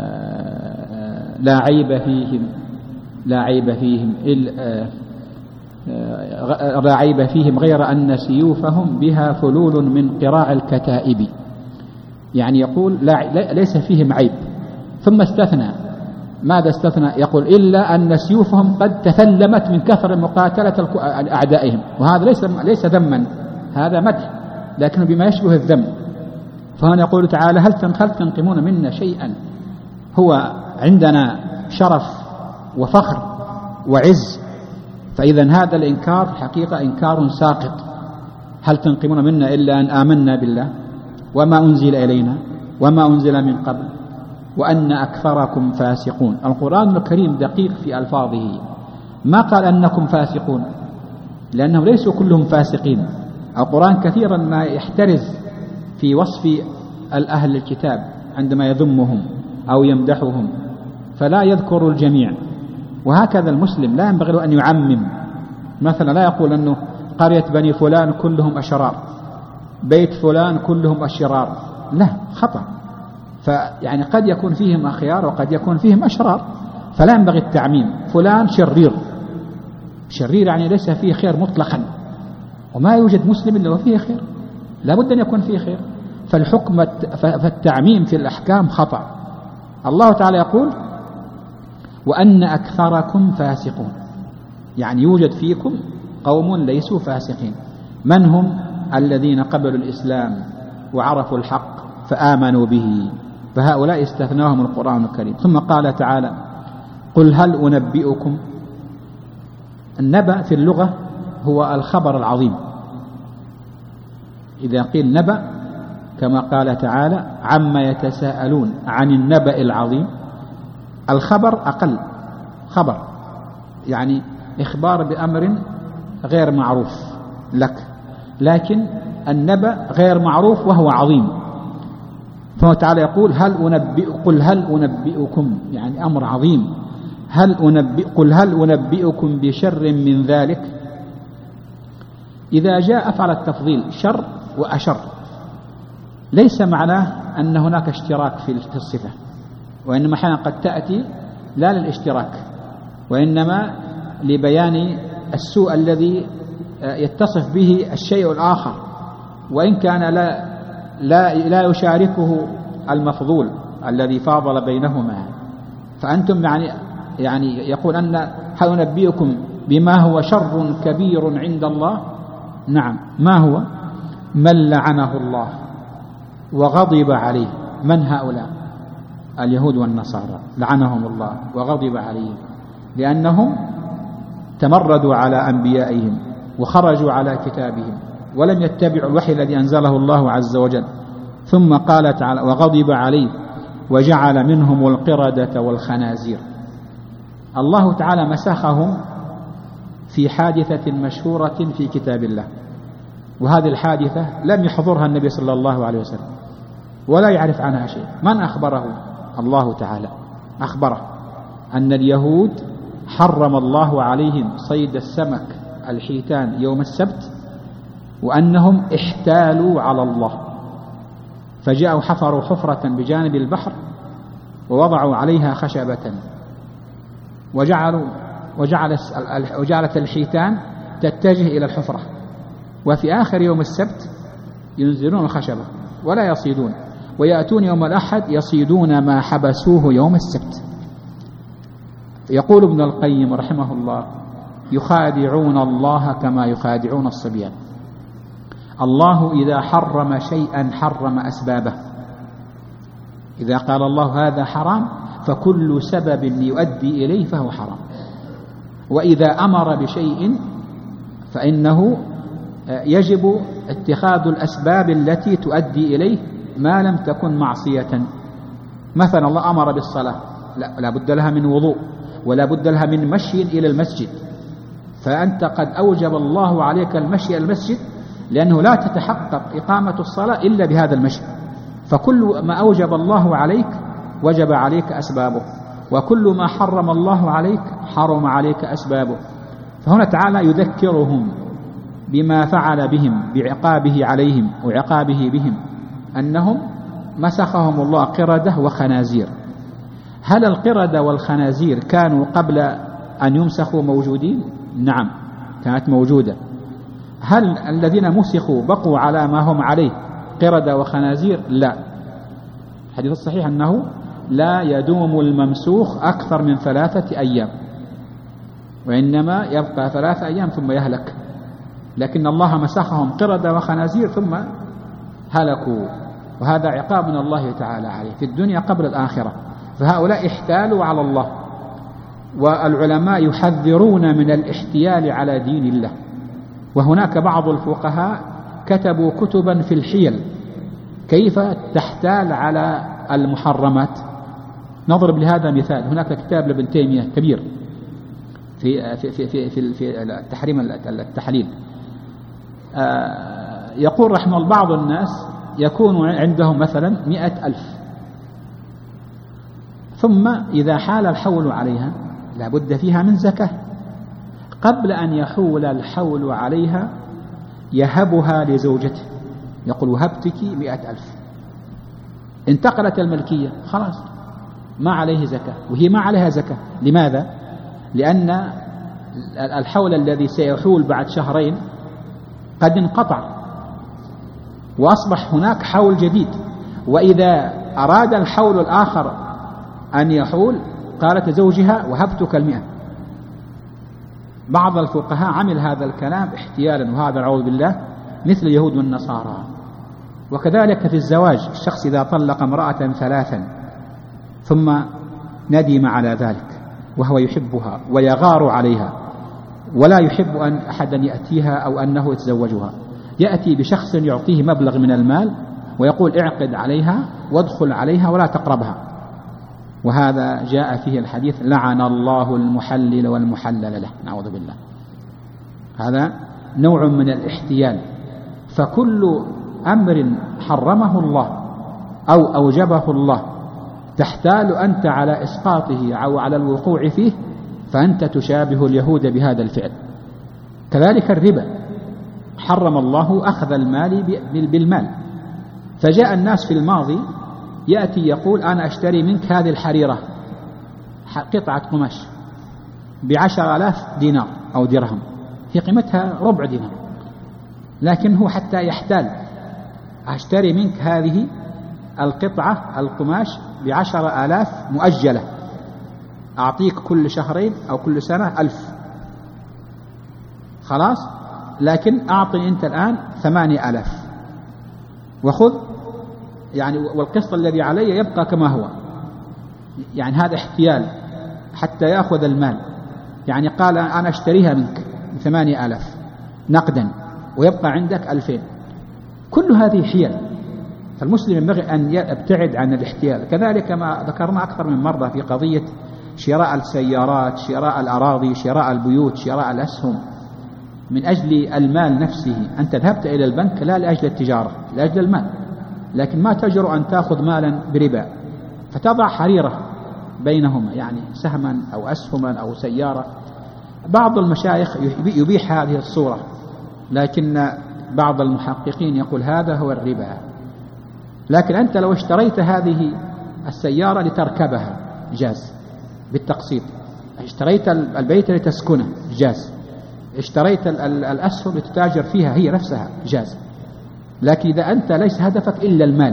لا عيب فيهم لا عيب فيهم غير أن سيوفهم بها فلول من قراع الكتائب. يعني يقول ليس فيهم عيب، ثم استثنى. ماذا استثنى؟ يقول إلا أن سيوفهم قد تثلمت من كثر مقاتلة أعدائهم، وهذا ليس ذما، هذا مدح لكنه بما يشبه الذم. فهنا يقول تعالى هل تنقمون منا شيئا هو عندنا شرف وفخر وعز؟ فإذا هذا الإنكار حقيقة إنكار ساقط. هل تنقمون منا إلا أن آمنا بالله وما أنزل إلينا وما أنزل من قبل وأن أكثركم فاسقون. القرآن الكريم دقيق في ألفاظه، ما قال أنكم فاسقون لأنهم ليسوا كلهم فاسقين. القرآن كثيرا ما يحترز في وصف الأهل الكتاب عندما يذمهم أو يمدحهم، فلا يذكر الجميع. وهكذا المسلم لا ينبغي له أن يعمم، مثلا لا يقول أنه قرية بني فلان كلهم أشرار، بيت فلان كلهم أشرار، لا، خطأ. فيعني قد يكون فيهم أخيار وقد يكون فيهم أشرار، فلا ينبغي التعميم. فلان شرير يعني ليس فيه خير مطلقا، وما يوجد مسلم إلا وفيه خير، لا بد أن يكون فيه خير. فالتعميم في الأحكام خطأ. الله تعالى يقول وأن أكثركم فاسقون، يعني يوجد فيكم قوم ليسوا فاسقين. من هم؟ الذين قبلوا الإسلام وعرفوا الحق فآمنوا به، فهؤلاء استثناهم القرآن الكريم. ثم قال تعالى قل هل أنبئكم. النبأ في اللغة هو الخبر العظيم. إذا قيل نبأ كما قال تعالى عما يتساءلون عن النبأ العظيم، الخبر أقل، خبر يعني إخبار بأمر غير معروف لك، لكن النبأ غير معروف وهو عظيم. فهو تعالى يقول قل هل أنبئكم، يعني أمر عظيم. قل هل أنبئكم بشر من ذلك. إذا جاء أفعل التفضيل شر وأشر ليس معناه أن هناك اشتراك في الصفة، وإنما أحيانا قد تأتي لا للاشتراك وإنما لبيان السوء الذي يتصف به الشيء الآخر، وإن كان لا يشاركه المفضول الذي فاضل بينهما. فأنتم يعني يقول أن هل ننبئكم بما هو شر كبير عند الله؟ نعم. ما هو؟ من لعنه الله وغضب عليه. من هؤلاء؟ اليهود والنصارى لعنهم الله وغضب عليهم لأنهم تمردوا على أنبيائهم وخرجوا على كتابهم ولم يتبعوا الوحي الذي أنزله الله عز وجل. ثم قال تعالى وغضب عليه وجعل منهم القردة والخنازير. الله تعالى مسخهم في حادثة مشهورة في كتاب الله، وهذه الحادثة لم يحضرها النبي صلى الله عليه وسلم ولا يعرف عنها شيء. من أخبره؟ الله تعالى أخبره أن اليهود حرم الله عليهم صيد السمك الحيتان يوم السبت، وأنهم احتالوا على الله، فجاءوا حفروا حفرة بجانب البحر ووضعوا عليها خشبة وجعلت الحيتان تتجه إلى الحفرة، وفي آخر يوم السبت ينزلون الخشبة ولا يصيدون، ويأتون يوم الأحد يصيدون ما حبسوه يوم السبت. يقول ابن القيم رحمه الله يخادعون الله كما يخادعون الصبيان. الله إذا حرم شيئا حرم أسبابه. إذا قال الله هذا حرام فكل سبب يؤدي إليه فهو حرام، وإذا أمر بشيء فإنه يجب اتخاذ الأسباب التي تؤدي إليه ما لم تكن معصية. مثلا الله أمر بالصلاة، لا بد لها من وضوء ولا بد لها من مشي إلى المسجد، فأنت قد أوجب الله عليك المشي إلى المسجد لأنه لا تتحقق إقامة الصلاة إلا بهذا المشي. فكل ما أوجب الله عليك وجب عليك أسبابه، وكل ما حرم الله عليك حرم عليك أسبابه. فهنا تعالى يذكرهم بما فعل بهم بعقابه عليهم وعقابه بهم، أنهم مسخهم الله قردة وخنازير. هل القردة والخنازير كانوا قبل أن يمسخوا موجودين؟ نعم، كانت موجودة. هل الذين مسخوا بقوا على ما هم عليه قردة وخنازير؟ لا. الحديث الصحيح أنه لا يدوم الممسوخ أكثر من 3 أيام، وإنما يبقى 3 أيام ثم يهلك. لكن الله مسخهم قردة وخنازير ثم هلكوا، وهذا عقاب من الله تعالى عليه في الدنيا قبل الآخرة. فهؤلاء احتالوا على الله، والعلماء يحذرون من الاحتيال على دين الله. وهناك بعض الفقهاء كتبوا كتبا في الحيل كيف تحتال على المحرمات. نضرب لهذا مثال، هناك كتاب لابن تيمية كبير في في في في في, في التحريم التحليل. يقول رحمه الله بعض الناس يكون عندهم مثلا 100,000، ثم إذا حال الحول عليها لابد فيها من زكاة. قبل أن يحول الحول عليها يهبها لزوجته، يقول وهبتك 100,000. انتقلت الملكية خلاص ما عليه زكاة، وهي ما عليها زكاة. لماذا؟ لأن الحول الذي سيحول بعد 2 شهر قد انقطع، وأصبح هناك حول جديد. وإذا أراد الحول الآخر أن يحول قالت زوجها وهبتك 100. بعض الفقهاء عمل هذا الكلام احتيالا، وهذا أعوذ بالله مثل اليهود والنصارى. وكذلك في الزواج، الشخص إذا طلق امرأة 3 ثم ندم على ذلك وهو يحبها ويغار عليها ولا يحب أن أحدا يأتيها أو أنه يتزوجها، يأتي بشخص يعطيه مبلغ من المال ويقول اعقد عليها وادخل عليها ولا تقربها. وهذا جاء فيه الحديث لعن الله المحلل والمحلل له، نعوذ بالله. هذا نوع من الاحتيال. فكل أمر حرمه الله أو أوجبه الله تحتال أنت على إسقاطه أو على الوقوع فيه، فأنت تشابه اليهود بهذا الفعل. كذلك الربا، حرم الله أخذ المال بالمال. فجاء الناس في الماضي يأتي يقول أنا أشتري منك هذه الحريرة قطعة قماش ب10,000 دينار أو درهم، هي قيمتها ربع دينار، لكن هو حتى يحتال أشتري منك هذه القطعة القماش ب10,000 مؤجلة، أعطيك كل 2 شهر أو كل سنة 1000 خلاص، لكن أعطني أنت الآن 8,000 وخذ يعني، والقسط الذي علي يبقى كما هو. يعني هذا احتيال حتى يأخذ المال. يعني قال أنا أشتريها منك ب8,000 نقدا ويبقى عندك 2,000. كل هذه حيل. فالمسلم ينبغي أن يبتعد عن الاحتيال. كذلك ما ذكرنا أكثر من مرة في قضية شراء السيارات، شراء الأراضي، شراء البيوت، شراء الأسهم من أجل المال نفسه. أنت ذهبت إلى البنك لا لأجل التجارة، لأجل المال، لكن ما تجرؤ أن تأخذ مالا بربا، فتضع حريرة بينهما، يعني سهما أو أسهما أو سيارة. بعض المشايخ يبيح هذه الصورة، لكن بعض المحققين يقول هذا هو الربا. لكن أنت لو اشتريت هذه السيارة لتركبها جاز بالتقسيط، اشتريت البيت لتسكنه جاز، اشتريت الأسهم لتتاجر فيها هي نفسها جاز. لكن إذا أنت ليس هدفك إلا المال،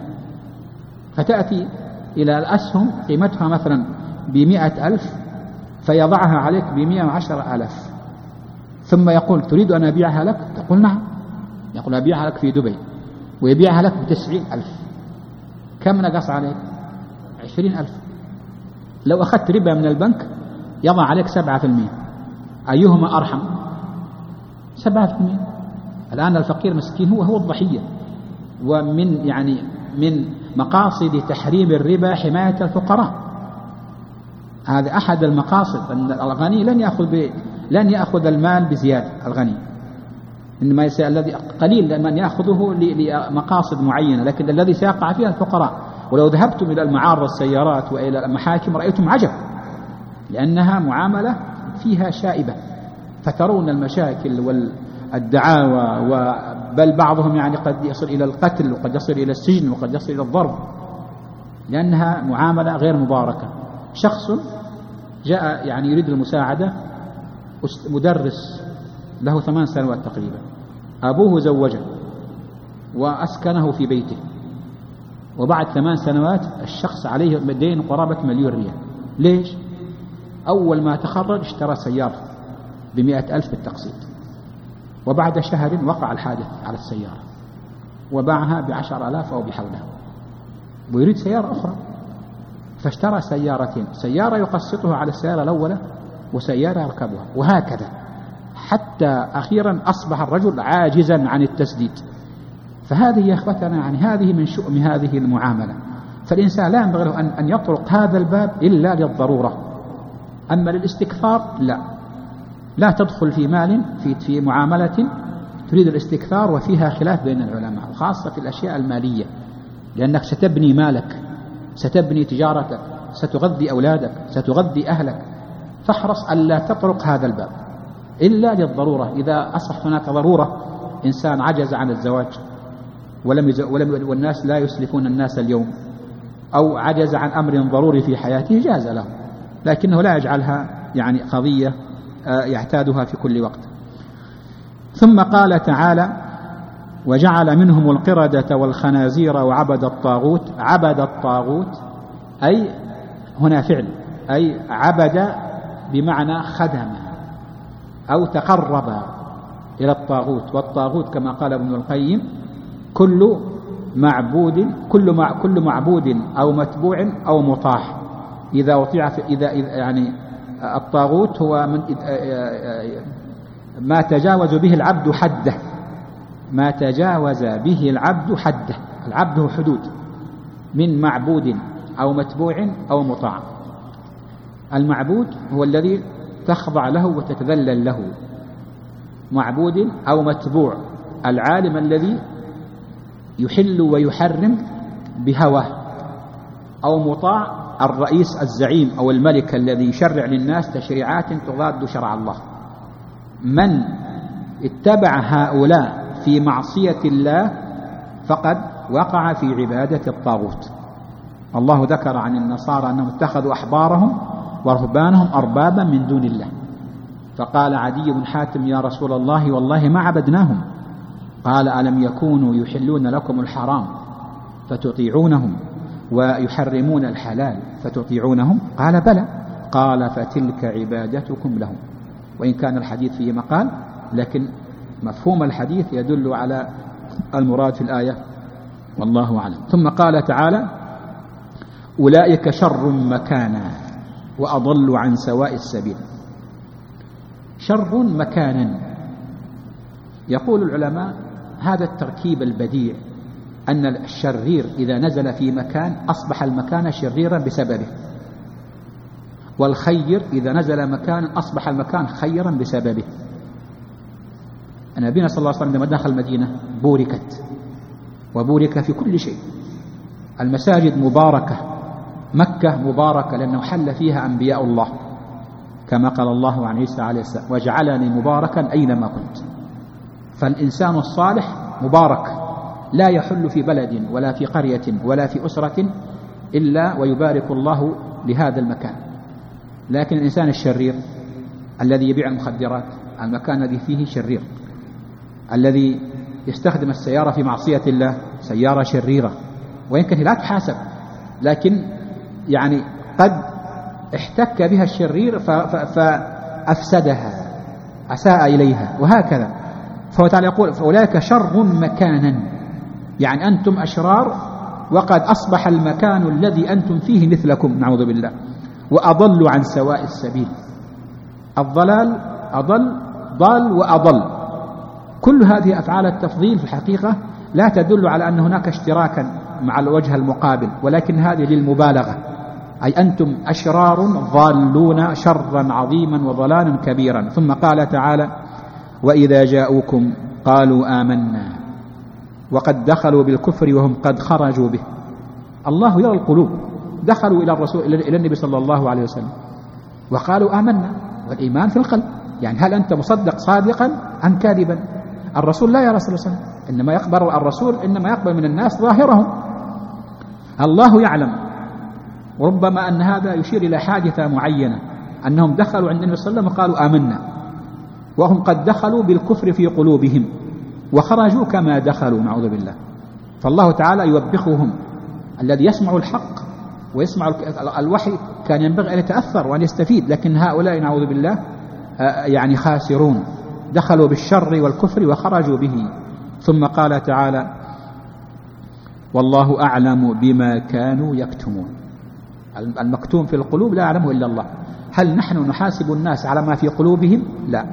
فتأتي إلى الأسهم قيمتها مثلا ب100,000 فيضعها عليك ب110,000، ثم يقول تريد أن أبيعها لك؟ تقول نعم. يقول أبيعها لك في دبي، ويبيعها لك ب90,000. كم نقص عليك؟ 20,000. لو أخذت ربا من البنك يضع عليك 7%، أيهما أرحم؟ 7%. الآن الفقير مسكين هو الضحية. ومن يعني من مقاصد تحريم الربا حماية الفقراء، هذا أحد المقاصد. أن الغني لن يأخذ المال بزيادة، الغني إنما الذي قليل من يأخذه لمقاصد معينة، لكن الذي سيقع فيها الفقراء. ولو ذهبتم إلى المعارض السيارات وإلى المحاكم رأيتم عجب، لأنها معاملة فيها شائبة، فترون المشاكل والدعاوى، بل بعضهم يعني قد يصل إلى القتل وقد يصل إلى السجن وقد يصل إلى الضرب، لأنها معاملة غير مباركة. شخص جاء يعني يريد المساعدة، مدرس له 8 سنوات تقريبا، أبوه زوجه وأسكنه في بيته، وبعد 8 سنوات الشخص عليه دين قرابة 1,000,000 ريال. ليش؟ أول ما تخرج اشترى سيارة ب100,000 بالتقسيط، وبعد شهر وقع الحادث على السيارة وباعها ب10,000 أو بحولها، ويريد سيارة أخرى، فاشترى سيارتين، سيارة يقسطها على السيارة الأولى وسيارة يركبها، وهكذا حتى أخيرا أصبح الرجل عاجزا عن التسديد. فهذه يا أخوتنا يعني هذه من شؤم هذه المعاملة. فالإنسان لا ينبغي له أن يطرق هذا الباب إلا للضرورة. أما للاستكثار لا تدخل في مال في معاملة تريد الاستكثار وفيها خلاف بين العلماء، وخاصة في الأشياء المالية، لأنك ستبني مالك، ستبني تجارتك، ستغذي أولادك، ستغذي أهلك، فاحرص ألا تطرق هذا الباب إلا للضرورة. إذا أصبحت هناك ضرورة، إنسان عجز عن الزواج والناس لا يسلفون الناس اليوم، أو عجز عن أمر ضروري في حياته، جاز له، لكنه لا يجعلها يعني قضية يعتادها في كل وقت. ثم قال تعالى: وجعل منهم القردة والخنازير وعبد الطاغوت. عبد الطاغوت أي هنا فعل، أي عبد بمعنى خدم أو تقرب إلى الطاغوت. والطاغوت كما قال ابن القيم كل معبود أو متبوع أو مطاع إذا أطيع. إذا يعني الطاغوت هو من ما تجاوز به العبد حده، ما تجاوز به العبد حده. العبد هو حدود، من معبود أو متبوع أو مطاع. المعبود هو الذي تخضع له وتتذلل له، معبود أو متبوع العالم الذي يحل ويحرم بهواه، أو مطاع الرئيس الزعيم أو الملك الذي يشرع للناس تشريعات تضاد شرع الله. من اتبع هؤلاء في معصية الله فقد وقع في عبادة الطاغوت. الله ذكر عن النصارى أنهم اتخذوا أحبارهم ورهبانهم أربابا من دون الله، فقال عدي بن حاتم: يا رسول الله والله ما عبدناهم. قال: ألم يكونوا يحلون لكم الحرام فتطيعونهم ويحرمون الحلال فتطيعونهم؟ قال: بلى. قال: فتلك عبادتكم لهم. وإن كان الحديث فيه مقال، لكن مفهوم الحديث يدل على المراد في الآية، والله أعلم. ثم قال تعالى: أولئك شر مكانا وأضل عن سواء السبيل. شر مكانا، يقول العلماء هذا التركيب البديع، أن الشرير إذا نزل في مكان أصبح المكان شريرا بسببه، والخير إذا نزل مكان أصبح المكان خيرا بسببه. نبينا صلى الله عليه وسلم لما دخل المدينة بوركت، وبورك في كل شيء. المساجد مباركة، مكة مباركة لأنه حل فيها أنبياء الله، كما قال الله عن عيسى عليه السلام: وجعلني مباركا أينما كنت. فالإنسان الصالح مبارك، لا يحل في بلد ولا في قرية ولا في أسرة إلا ويبارك الله لهذا المكان. لكن الإنسان الشرير الذي يبيع المخدرات، المكان الذي فيه شرير. الذي يستخدم السيارة في معصية الله سيارة شريرة، وإن كانت لا تحاسب، لكن يعني قد احتك بها الشرير فأفسدها، أساء إليها، وهكذا. فهو تعالى يقول: فأولئك شر مكانا، يعني أنتم أشرار وقد أصبح المكان الذي أنتم فيه مثلكم، نعوذ بالله. وأضل عن سواء السبيل. الضلال أضل، ضال وأضل، كل هذه أفعال التفضيل في الحقيقة لا تدل على أن هناك اشتراكا مع الوجه المقابل، ولكن هذه للمبالغة، أي أنتم أشرار ضالون شرا عظيما وضلالا كبيرا. ثم قال تعالى: وإذا جاءوكم قالوا آمنا وقد دخلوا بالكفر وهم قد خرجوا به. الله يرى القلوب، دخلوا إلى الرسول إلى النبي صلى الله عليه وسلم وقالوا آمنا، والإيمان في القلب. يعني هل أنت مصدق صادقا أم كاذبا؟ الرسول لا يرى صلى الله عليه وسلم، إنما يقبل الرسول، إنما يقبل من الناس ظاهرهم. الله يعلم، وربما أن هذا يشير إلى حادثة معينة، أنهم دخلوا عند النبي صلى الله عليه وسلم وقالوا آمنا، وهم قد دخلوا بالكفر في قلوبهم وخرجوا كما دخلوا، نعوذ بالله. فالله تعالى يوبخهم. الذي يسمع الحق ويسمع الوحي كان ينبغي أن يتأثر وأن يستفيد، لكن هؤلاء نعوذ بالله يعني خاسرون، دخلوا بالشر والكفر وخرجوا به. ثم قال تعالى: والله أعلم بما كانوا يكتمون. المكتوم في القلوب لا يعلمه إلا الله. هل نحن نحاسب الناس على ما في قلوبهم؟ لا،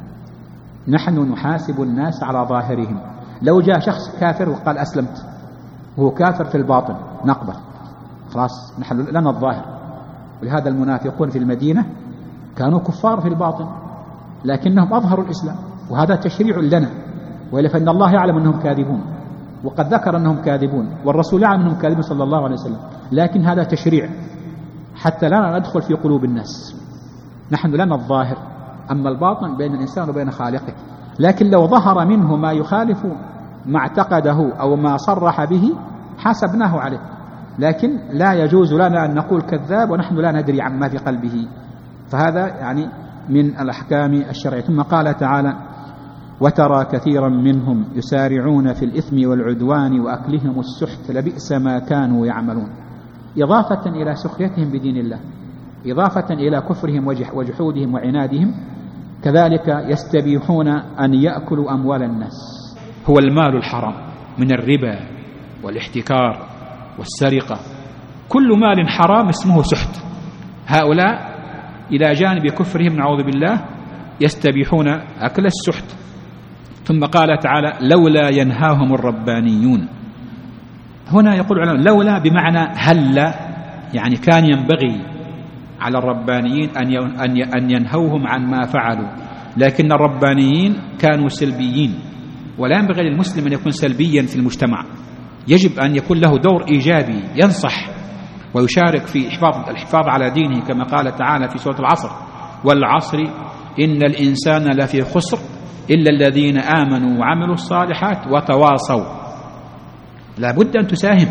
نحن نحاسب الناس على ظاهرهم. لو جاء شخص كافر وقال أسلمت وهو كافر في الباطن نقبل، خلاص نحن لنا الظاهر. ولهذا المنافقون في المدينة كانوا كفار في الباطن لكنهم أظهروا الإسلام، وهذا تشريع لنا، وإلا فإن الله يعلم أنهم كاذبون، وقد ذكر أنهم كاذبون، والرسول يعلم أنهم كاذبون صلى الله عليه وسلم، لكن هذا تشريع حتى لا ندخل في قلوب الناس. نحن لنا الظاهر، أما الباطن بين الإنسان وبين خالقه. لكن لو ظهر منه ما يخالف ما اعتقده أو ما صرح به حاسبناه عليه، لكن لا يجوز لنا أن نقول كذاب ونحن لا ندري عما في قلبه. فهذا يعني من الأحكام الشرعية. ثم قال تعالى: وترى كثيرا منهم يسارعون في الإثم والعدوان وأكلهم السحت لبئس ما كانوا يعملون، إضافة إلى سخريتهم بدين الله، إضافة إلى كفرهم وجحودهم وعنادهم. كذلك يستبيحون أن يأكلوا أموال الناس، هو المال الحرام من الربا والاحتكار والسرقة، كل مال حرام اسمه سحت. هؤلاء إلى جانب كفرهم نعوذ بالله يستبيحون أكل السحت. ثم قال تعالى: لولا ينهاهم الربانيون. هنا يقول العلماء لولا بمعنى هلا، يعني كان ينبغي على الربانيين أن ينهوهم عن ما فعلوا، لكن الربانيين كانوا سلبيين، ولا ينبغي للمسلم أن يكون سلبيا في المجتمع، يجب أن يكون له دور إيجابي، ينصح ويشارك في الحفاظ على دينه، كما قال تعالى في سورة العصر: والعصر إن الإنسان لفي خسر إلا الذين آمنوا وعملوا الصالحات وتواصوا. لا بد أن تساهم.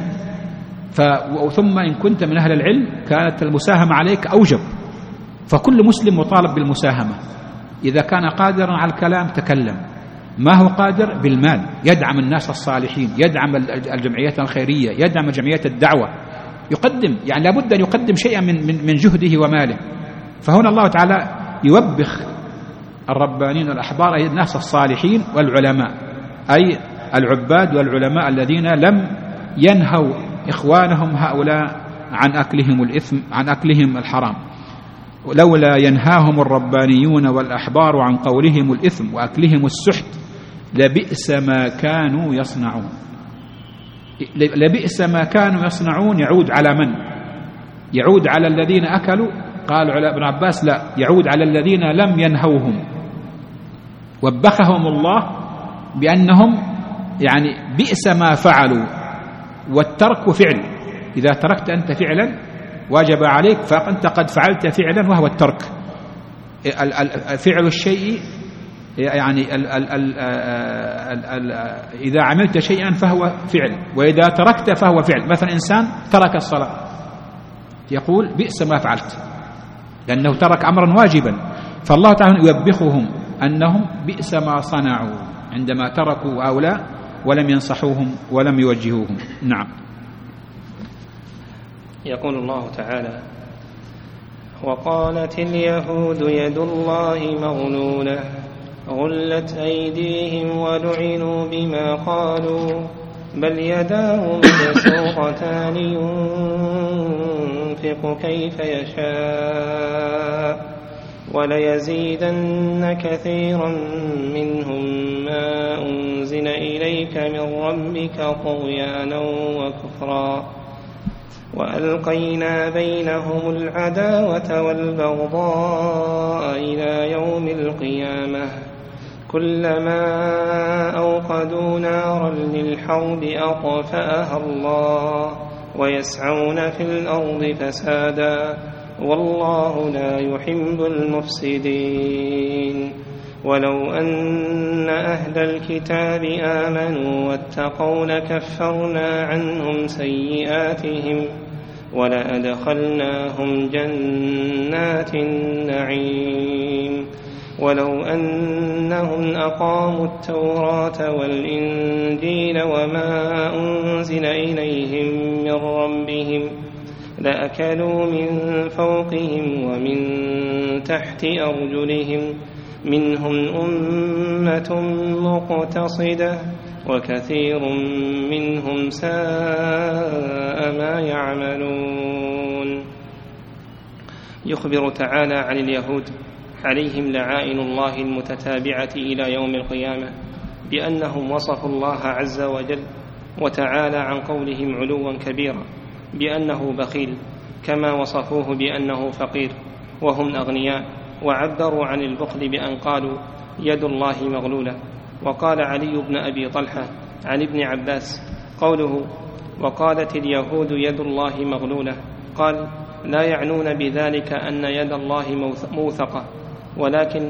ثم إن كنت من أهل العلم كانت المساهمة عليك أوجب، فكل مسلم مطالب بالمساهمة. إذا كان قادرا على الكلام تكلم، ما هو قادر بالمال يدعم الناس الصالحين، يدعم الجمعيات الخيرية، يدعم جمعيات الدعوة، يقدم، يعني لابد أن يقدم شيئا من جهده وماله. فهنا الله تعالى يوبخ الربانيين والأحبار، أي الناس الصالحين والعلماء، أي العباد والعلماء الذين لم ينهوا إخوانهم هؤلاء عن أكلهم الإثم، عن أكلهم الحرام. لولا ينهاهم الربانيون والأحبار عن قولهم الإثم وأكلهم السحت لبئس ما كانوا يصنعون. لبئس ما كانوا يصنعون يعود على من؟ يعود على الذين أكلوا. قال ابن عباس لا، يعود على الذين لم ينهوهم، وبخهم الله بأنهم يعني بئس ما فعلوا، والترك فعل، إذا تركت أنت فعلا واجب عليك فأنت قد فعلت فعلا وهو الترك. فعل الشيء يعني إذا عملت شيئا فهو فعل، وإذا تركت فهو فعل. مثلا إنسان ترك الصلاة يقول بئس ما فعلت، لأنه ترك أمرا واجبا. فالله تعالى يوبخهم أنهم بئس ما صنعوا عندما تركوا هؤلاء ولم ينصحوهم ولم يوجهوهم. نعم. يقول الله تعالى: وقالت اليهود يد الله مغلولة غلت أيديهم ولعنوا بما قالوا بل يداه مبسوطتان ينفق كيف يشاء وليزيدن كثيرا منهم ما أنزل إليك من ربك طغيانا وكفرا وألقينا بينهم العداوة والبغضاء إلى يوم القيامة كلما أوقدوا نارا للحرب أطفأها الله ويسعون في الأرض فسادا والله لا يحب المفسدين. ولو أن أهل الكتاب آمنوا واتقوا لكفرنا عنهم سيئاتهم ولأدخلناهم جنات النعيم ولو أنهم أقاموا التوراة والإنجيل وما أنزل إليهم من ربهم لأكلوا من فوقهم ومن تحت أرجلهم منهم أمة مقتصدة وكثير منهم ساء ما يعملون. يخبر تعالى عن اليهود عليهم لعائن الله المتتابعة إلى يوم القيامة بأنهم وصفوا الله عز وجل وتعالى عن قولهم علوا كبيرا بأنه بخيل، كما وصفوه بأنه فقير وهم أغنياء، وعبروا عن البخل بأن قالوا يد الله مغلولة. وقال علي بن أبي طلحة عن ابن عباس قوله وقالت اليهود يد الله مغلولة، قال لا يعنون بذلك أن يد الله موثقة، ولكن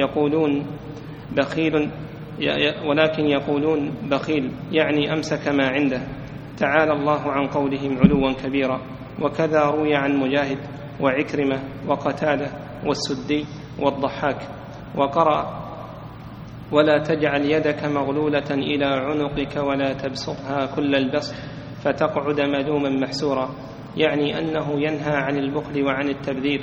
يقولون بخيل يعني أمسك ما عنده. تعالى الله عن قولهم علوا كبيرا. وكذا روي عن مجاهد وعكرمة وقتادة والسدي والضحاك. وقرأ ولا تجعل يدك مغلولة إلى عنقك ولا تبسطها كل البسط فتقعد ملوما محسورا، يعني أنه ينهى عن البخل وعن التبذير،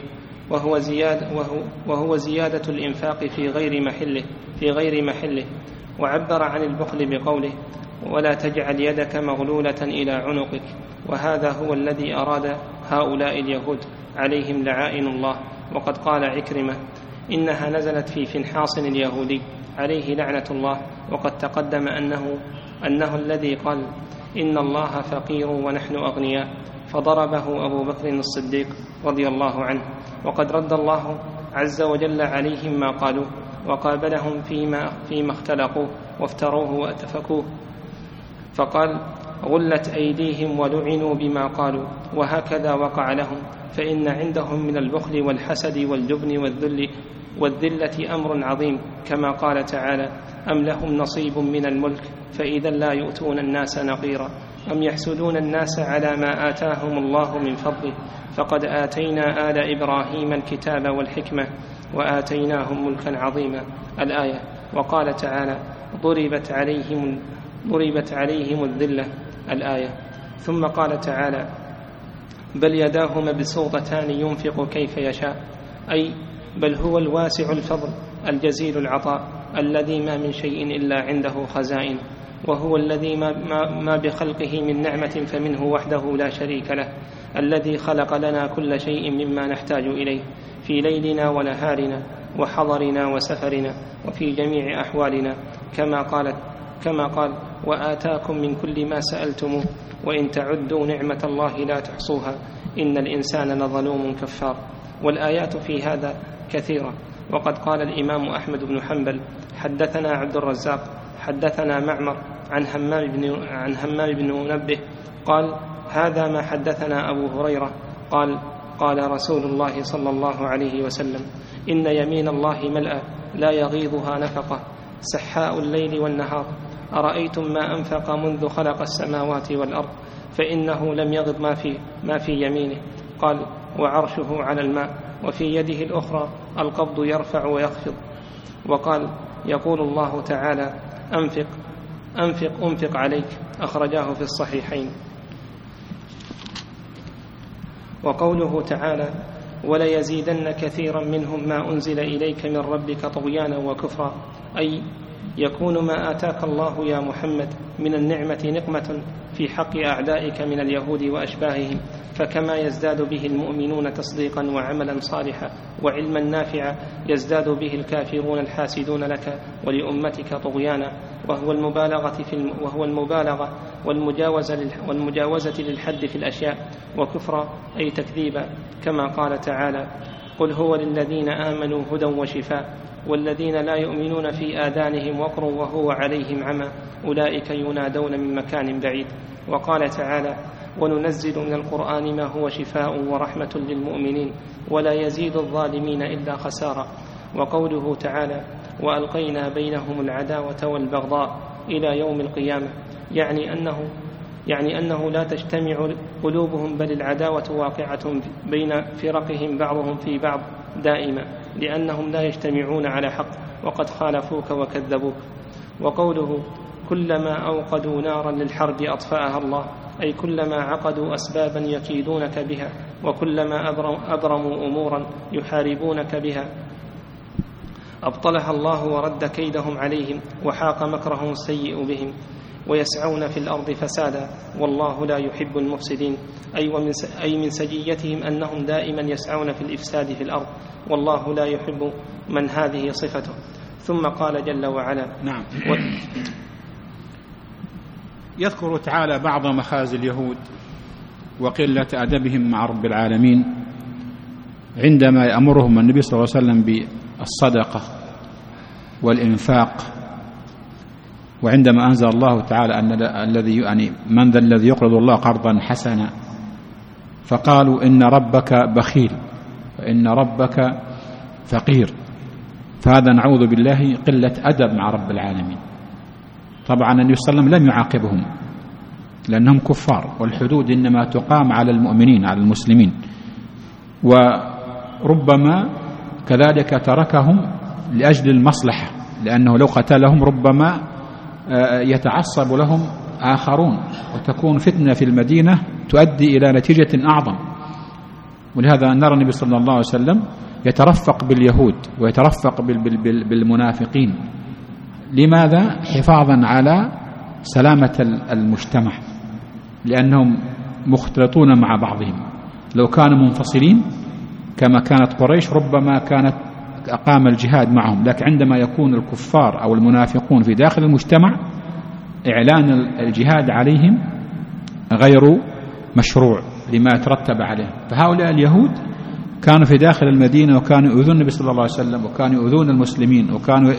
وهو زيادة الإنفاق في غير محله. وعبر عن البخل بقوله ولا تجعل يدك مغلولة إلى عنقك، وهذا هو الذي أراد هؤلاء اليهود عليهم لعائن الله. وقد قال عكرمة إنها نزلت في فنحاص اليهودي عليه لعنة الله، وقد تقدم أنه الذي قال إن الله فقير ونحن أغنياء، فضربه أبو بكر الصديق رضي الله عنه. وقد رد الله عز وجل عليهم ما قالوا وقابلهم فيما اختلقوه وافتروه وأتفكوه، فقال غلت أيديهم ولعنوا بما قالوا، وهكذا وقع لهم، فإن عندهم من البخل والحسد والجبن والذلة أمر عظيم، كما قال تعالى أم لهم نصيب من الملك فإذا لا يؤتون الناس نقيرا، أم يحسدون الناس على ما آتاهم الله من فضله، فقد آتينا آل إبراهيم الكتاب والحكمة وآتيناهم ملكا عظيما. الآية. وقال تعالى ضربت عليهم الذلة. الآية. ثم قال تعالى بل يداه مبسوطتان ينفق كيف يشاء، أي بل هو الواسع الفضل الجزيل العطاء الذي ما من شيء إلا عنده خزائن، وهو الذي ما بخلقه من نعمة فمنه وحده لا شريك له، الذي خلق لنا كل شيء مما نحتاج إليه في ليلنا ونهارنا وحضرنا وسفرنا وفي جميع أحوالنا، كما قال وآتاكم من كل ما سألتموه وإن تعدوا نعمة الله لا تحصوها إن الإنسان لظلوم كفار. والآيات في هذا كثيرة. وقد قال الإمام أحمد بن حنبل حدثنا عبد الرزاق حدثنا معمر عن همام بن منبه قال هذا ما حدثنا أبو هريرة قال رسول الله صلى الله عليه وسلم إن يمين الله ملأى لا يغيضها نفقة سحاء الليل والنهار، أرأيتم ما أنفق منذ خلق السماوات والأرض فإنه لم يغض ما في يمينه، قال وعرشه على الماء وفي يده الأخرى القبض يرفع ويخفض. وقال يقول الله تعالى أنفق عليك، أخرجاه في الصحيحين. وقوله تعالى وليزيدن كثيرا منهم ما أنزل إليك من ربك طغيانا وكفرا، أي يكون ما آتاك الله يا محمد من النعمة نقمة في حق أعدائك من اليهود وأشباههم، فكما يزداد به المؤمنون تصديقا وعملا صالحا وعلما نافعا يزداد به الكافرون الحاسدون لك ولأمتك طغيانا، وهو المبالغة والمجاوزة للحد في الأشياء، وكفرا أي تكذيبا، كما قال تعالى قل هو للذين آمنوا هدى وشفاء والذين لا يؤمنون في آذانهم وقر وهو عليهم عمى أولئك ينادون من مكان بعيد. وقال تعالى وننزل من القرآن ما هو شفاء ورحمة للمؤمنين ولا يزيد الظالمين إلا خسارا. وقوله تعالى وألقينا بينهم العداوة والبغضاء إلى يوم القيامة، يعني أنه لا تجتمع قلوبهم بل العداوة واقعة بين فرقهم بعضهم في بعض دائما، لأنهم لا يجتمعون على حق وقد خالفوك وكذبوك. وقوله كلما أوقدوا نارا للحرب أطفأها الله، أي كلما عقدوا أسبابا يكيدونك بها، وكلما أبرموا أمورا يحاربونك بها أبطلها الله ورد كيدهم عليهم وحاق مكرهم السيء بهم، ويسعون في الأرض فسادا والله لا يحب المفسدين، أي من سجيتهم أنهم دائما يسعون في الإفساد في الأرض، والله لا يحب من هذه صفته. ثم قال جل وعلا نعم يذكر تعالى بعض مخازي اليهود وقلة أدبهم مع رب العالمين عندما يأمرهم النبي صلى الله عليه وسلم بالصدقة والإنفاق، وعندما أنزل الله تعالى أن من ذا الذي يقرض الله قرضا حسنا، فقالوا إن ربك بخيل وإن ربك فقير، فهذا نعوذ بالله قلة أدب مع رب العالمين. طبعا النبي صلى الله عليه وسلم لم يعاقبهم لأنهم كفار، والحدود إنما تقام على المؤمنين على المسلمين، وربما كذلك تركهم لأجل المصلحة، لأنه لو قتلهم ربما يتعصب لهم آخرون وتكون فتنة في المدينة تؤدي إلى نتيجة أعظم. ولهذا نرى النبي صلى الله عليه وسلم يترفق باليهود ويترفق بالمنافقين. لماذا؟ حفاظا على سلامة المجتمع، لأنهم مختلطون مع بعضهم. لو كانوا منفصلين كما كانت قريش ربما كانت أقام الجهاد معهم، لكن عندما يكون الكفار أو المنافقون في داخل المجتمع إعلان الجهاد عليهم غير مشروع لما يترتب عليه. فهؤلاء اليهود كانوا في داخل المدينة وكانوا يؤذون النبي صلى الله عليه وسلم وكانوا يؤذون المسلمين وكانوا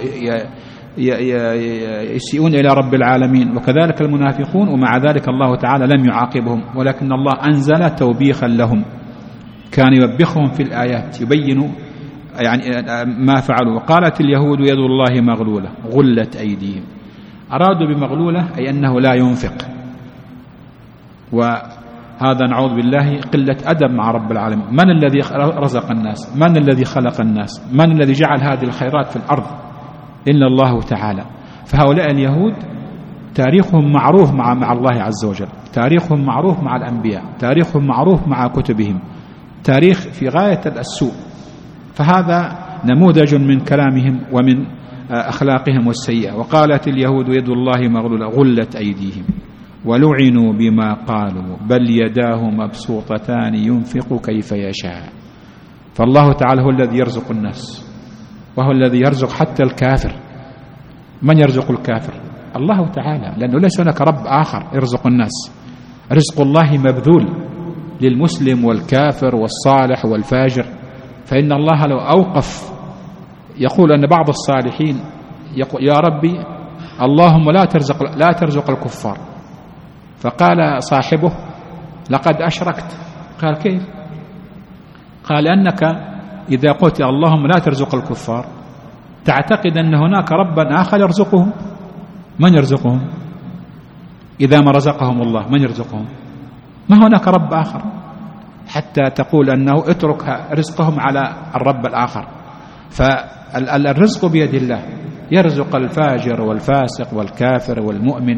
يسيئون إلى رب العالمين، وكذلك المنافقون، ومع ذلك الله تعالى لم يعاقبهم، ولكن الله أنزل توبيخا لهم، كان يوبخهم في الآيات يبين يعني ما فعلوا. وقالت اليهود يد الله مغلولة غلت أيديهم، أرادوا بمغلولة أي أنه لا ينفق، وهذا نعوذ بالله قلة أدب مع رب العالمين. من الذي رزق الناس؟ من الذي خلق الناس؟ من الذي جعل هذه الخيرات في الأرض إلا الله تعالى. فهؤلاء اليهود تاريخهم معروف مع الله عز وجل، تاريخهم معروف مع الأنبياء، تاريخهم معروف مع كتبهم، تاريخ في غاية السوء. فهذا نموذج من كلامهم ومن أخلاقهم السيئة. وقالت اليهود يد الله مغلولة غلت أيديهم ولعنوا بما قالوا بل يداه مبسوطتان ينفق كيف يشاء. فالله تعالى هو الذي يرزق الناس، وهو الذي يرزق حتى الكافر. من يرزق الكافر؟ الله تعالى، لأنه ليس هناك رب آخر يرزق الناس. رزق الله مبذول للمسلم والكافر والصالح والفاجر. فإن الله لو أوقف، يقول أن بعض الصالحين يقول يا ربي اللهم لا ترزق الكفار، فقال صاحبه لقد أشركت. قال كيف؟ قال أنك إذا قلت اللهم لا ترزق الكفار تعتقد أن هناك ربا آخر يرزقهم. من يرزقهم؟ إذا ما رزقهم الله من يرزقهم؟ ما هناك رب آخر، حتى تقول أنه اترك رزقهم على الرب الآخر. فالرزق بيد الله، يرزق الفاجر والفاسق والكافر والمؤمن،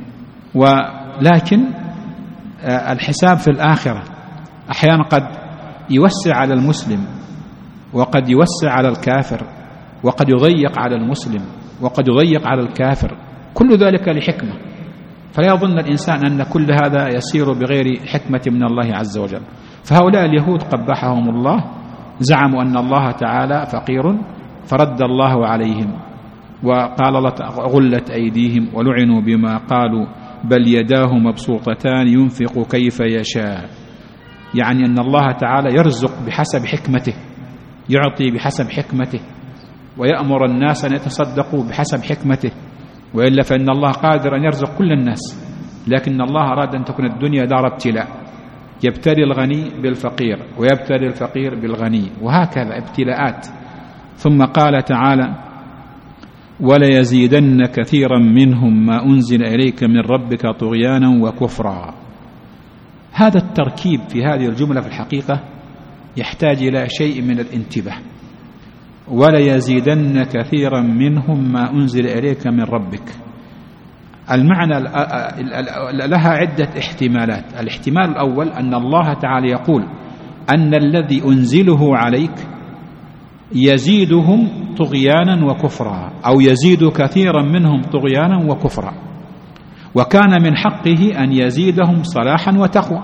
ولكن الحساب في الآخرة أحيانا قد يوسع على المسلم وقد يوسع على الكافر، وقد يضيق على المسلم وقد يضيق على الكافر، كل ذلك لحكمة. فلا يظن الإنسان أن كل هذا يسير بغير حكمة من الله عز وجل. فهؤلاء اليهود قبحهم الله زعموا أن الله تعالى فقير، فرد الله عليهم وقال الله غلت أيديهم ولعنوا بما قالوا بل يداه مبسوطتان ينفق كيف يشاء. يعني أن الله تعالى يرزق بحسب حكمته، يعطي بحسب حكمته، ويأمر الناس أن يتصدقوا بحسب حكمته، وإلا فإن الله قادر أن يرزق كل الناس، لكن الله أراد أن تكون الدنيا دار ابتلاء، يبتلي الغني بالفقير ويبتلي الفقير بالغني، وهكذا ابتلاءات. ثم قال تعالى وليزيدن كثيرا منهم ما أنزل إليك من ربك طغيانا وكفرا. هذا التركيب في هذه الجملة في الحقيقة يحتاج إلى شيء من الانتباه. وليزيدن كثيرا منهم ما أنزل إليك من ربك. المعنى لها عدة احتمالات. الاحتمال الأول أن الله تعالى يقول أن الذي أنزله عليك يزيدهم طغيانا وكفرا، أو يزيد كثيرا منهم طغيانا وكفرا، وكان من حقه أن يزيدهم صلاحا وتقوى.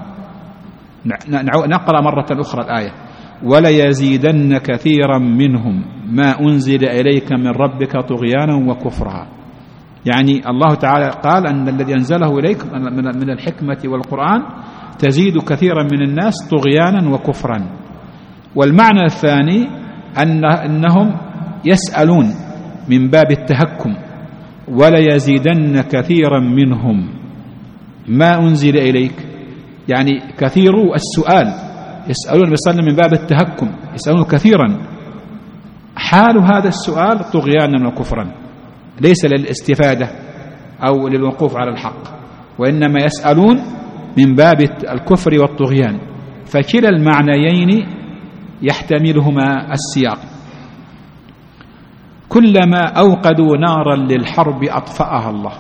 نقرأ مرة أخرى الآية: وليزيدن كثيرا منهم ما أنزل إليك من ربك طغيانا وكفرا. يعني الله تعالى قال أن الذي أنزله إليك من الحكمة والقرآن تزيد كثيرا من الناس طغيانا وكفرا. والمعنى الثاني أنهم يسألون من باب التهكم: وليزيدن كثيرا منهم ما أنزل إليك، يعني كثير السؤال، يسألون بصلى من باب التهكم، يسألون كثيرا. حال هذا السؤال طغيانا وكفرا، ليس للاستفادة أو للوقوف على الحق، وإنما يسألون من باب الكفر والطغيان. فكلا المعنيين يحتملهما السياق. كلما أوقدوا نارا للحرب أطفأها الله.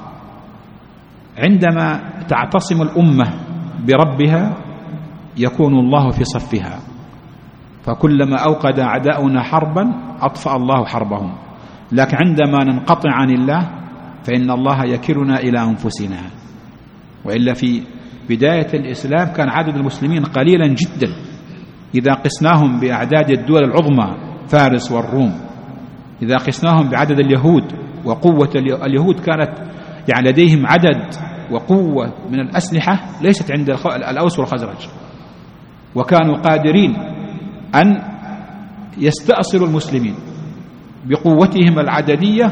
عندما تعتصم الأمة بربها يكون الله في صفها، فكلما أوقد أعداؤنا حربا أطفأ الله حربهم. لكن عندما ننقطع عن الله فإن الله يكلنا إلى أنفسنا. وإلا في بداية الإسلام كان عدد المسلمين قليلا جدا إذا قسناهم بأعداد الدول العظمى فارس والروم، إذا قسناهم بعدد اليهود وقوة اليهود، كانت يعني لديهم عدد وقوة من الأسلحة ليست عند الأوس والخزرج، وكانوا قادرين أن يستأصلوا المسلمين بقوتهم العددية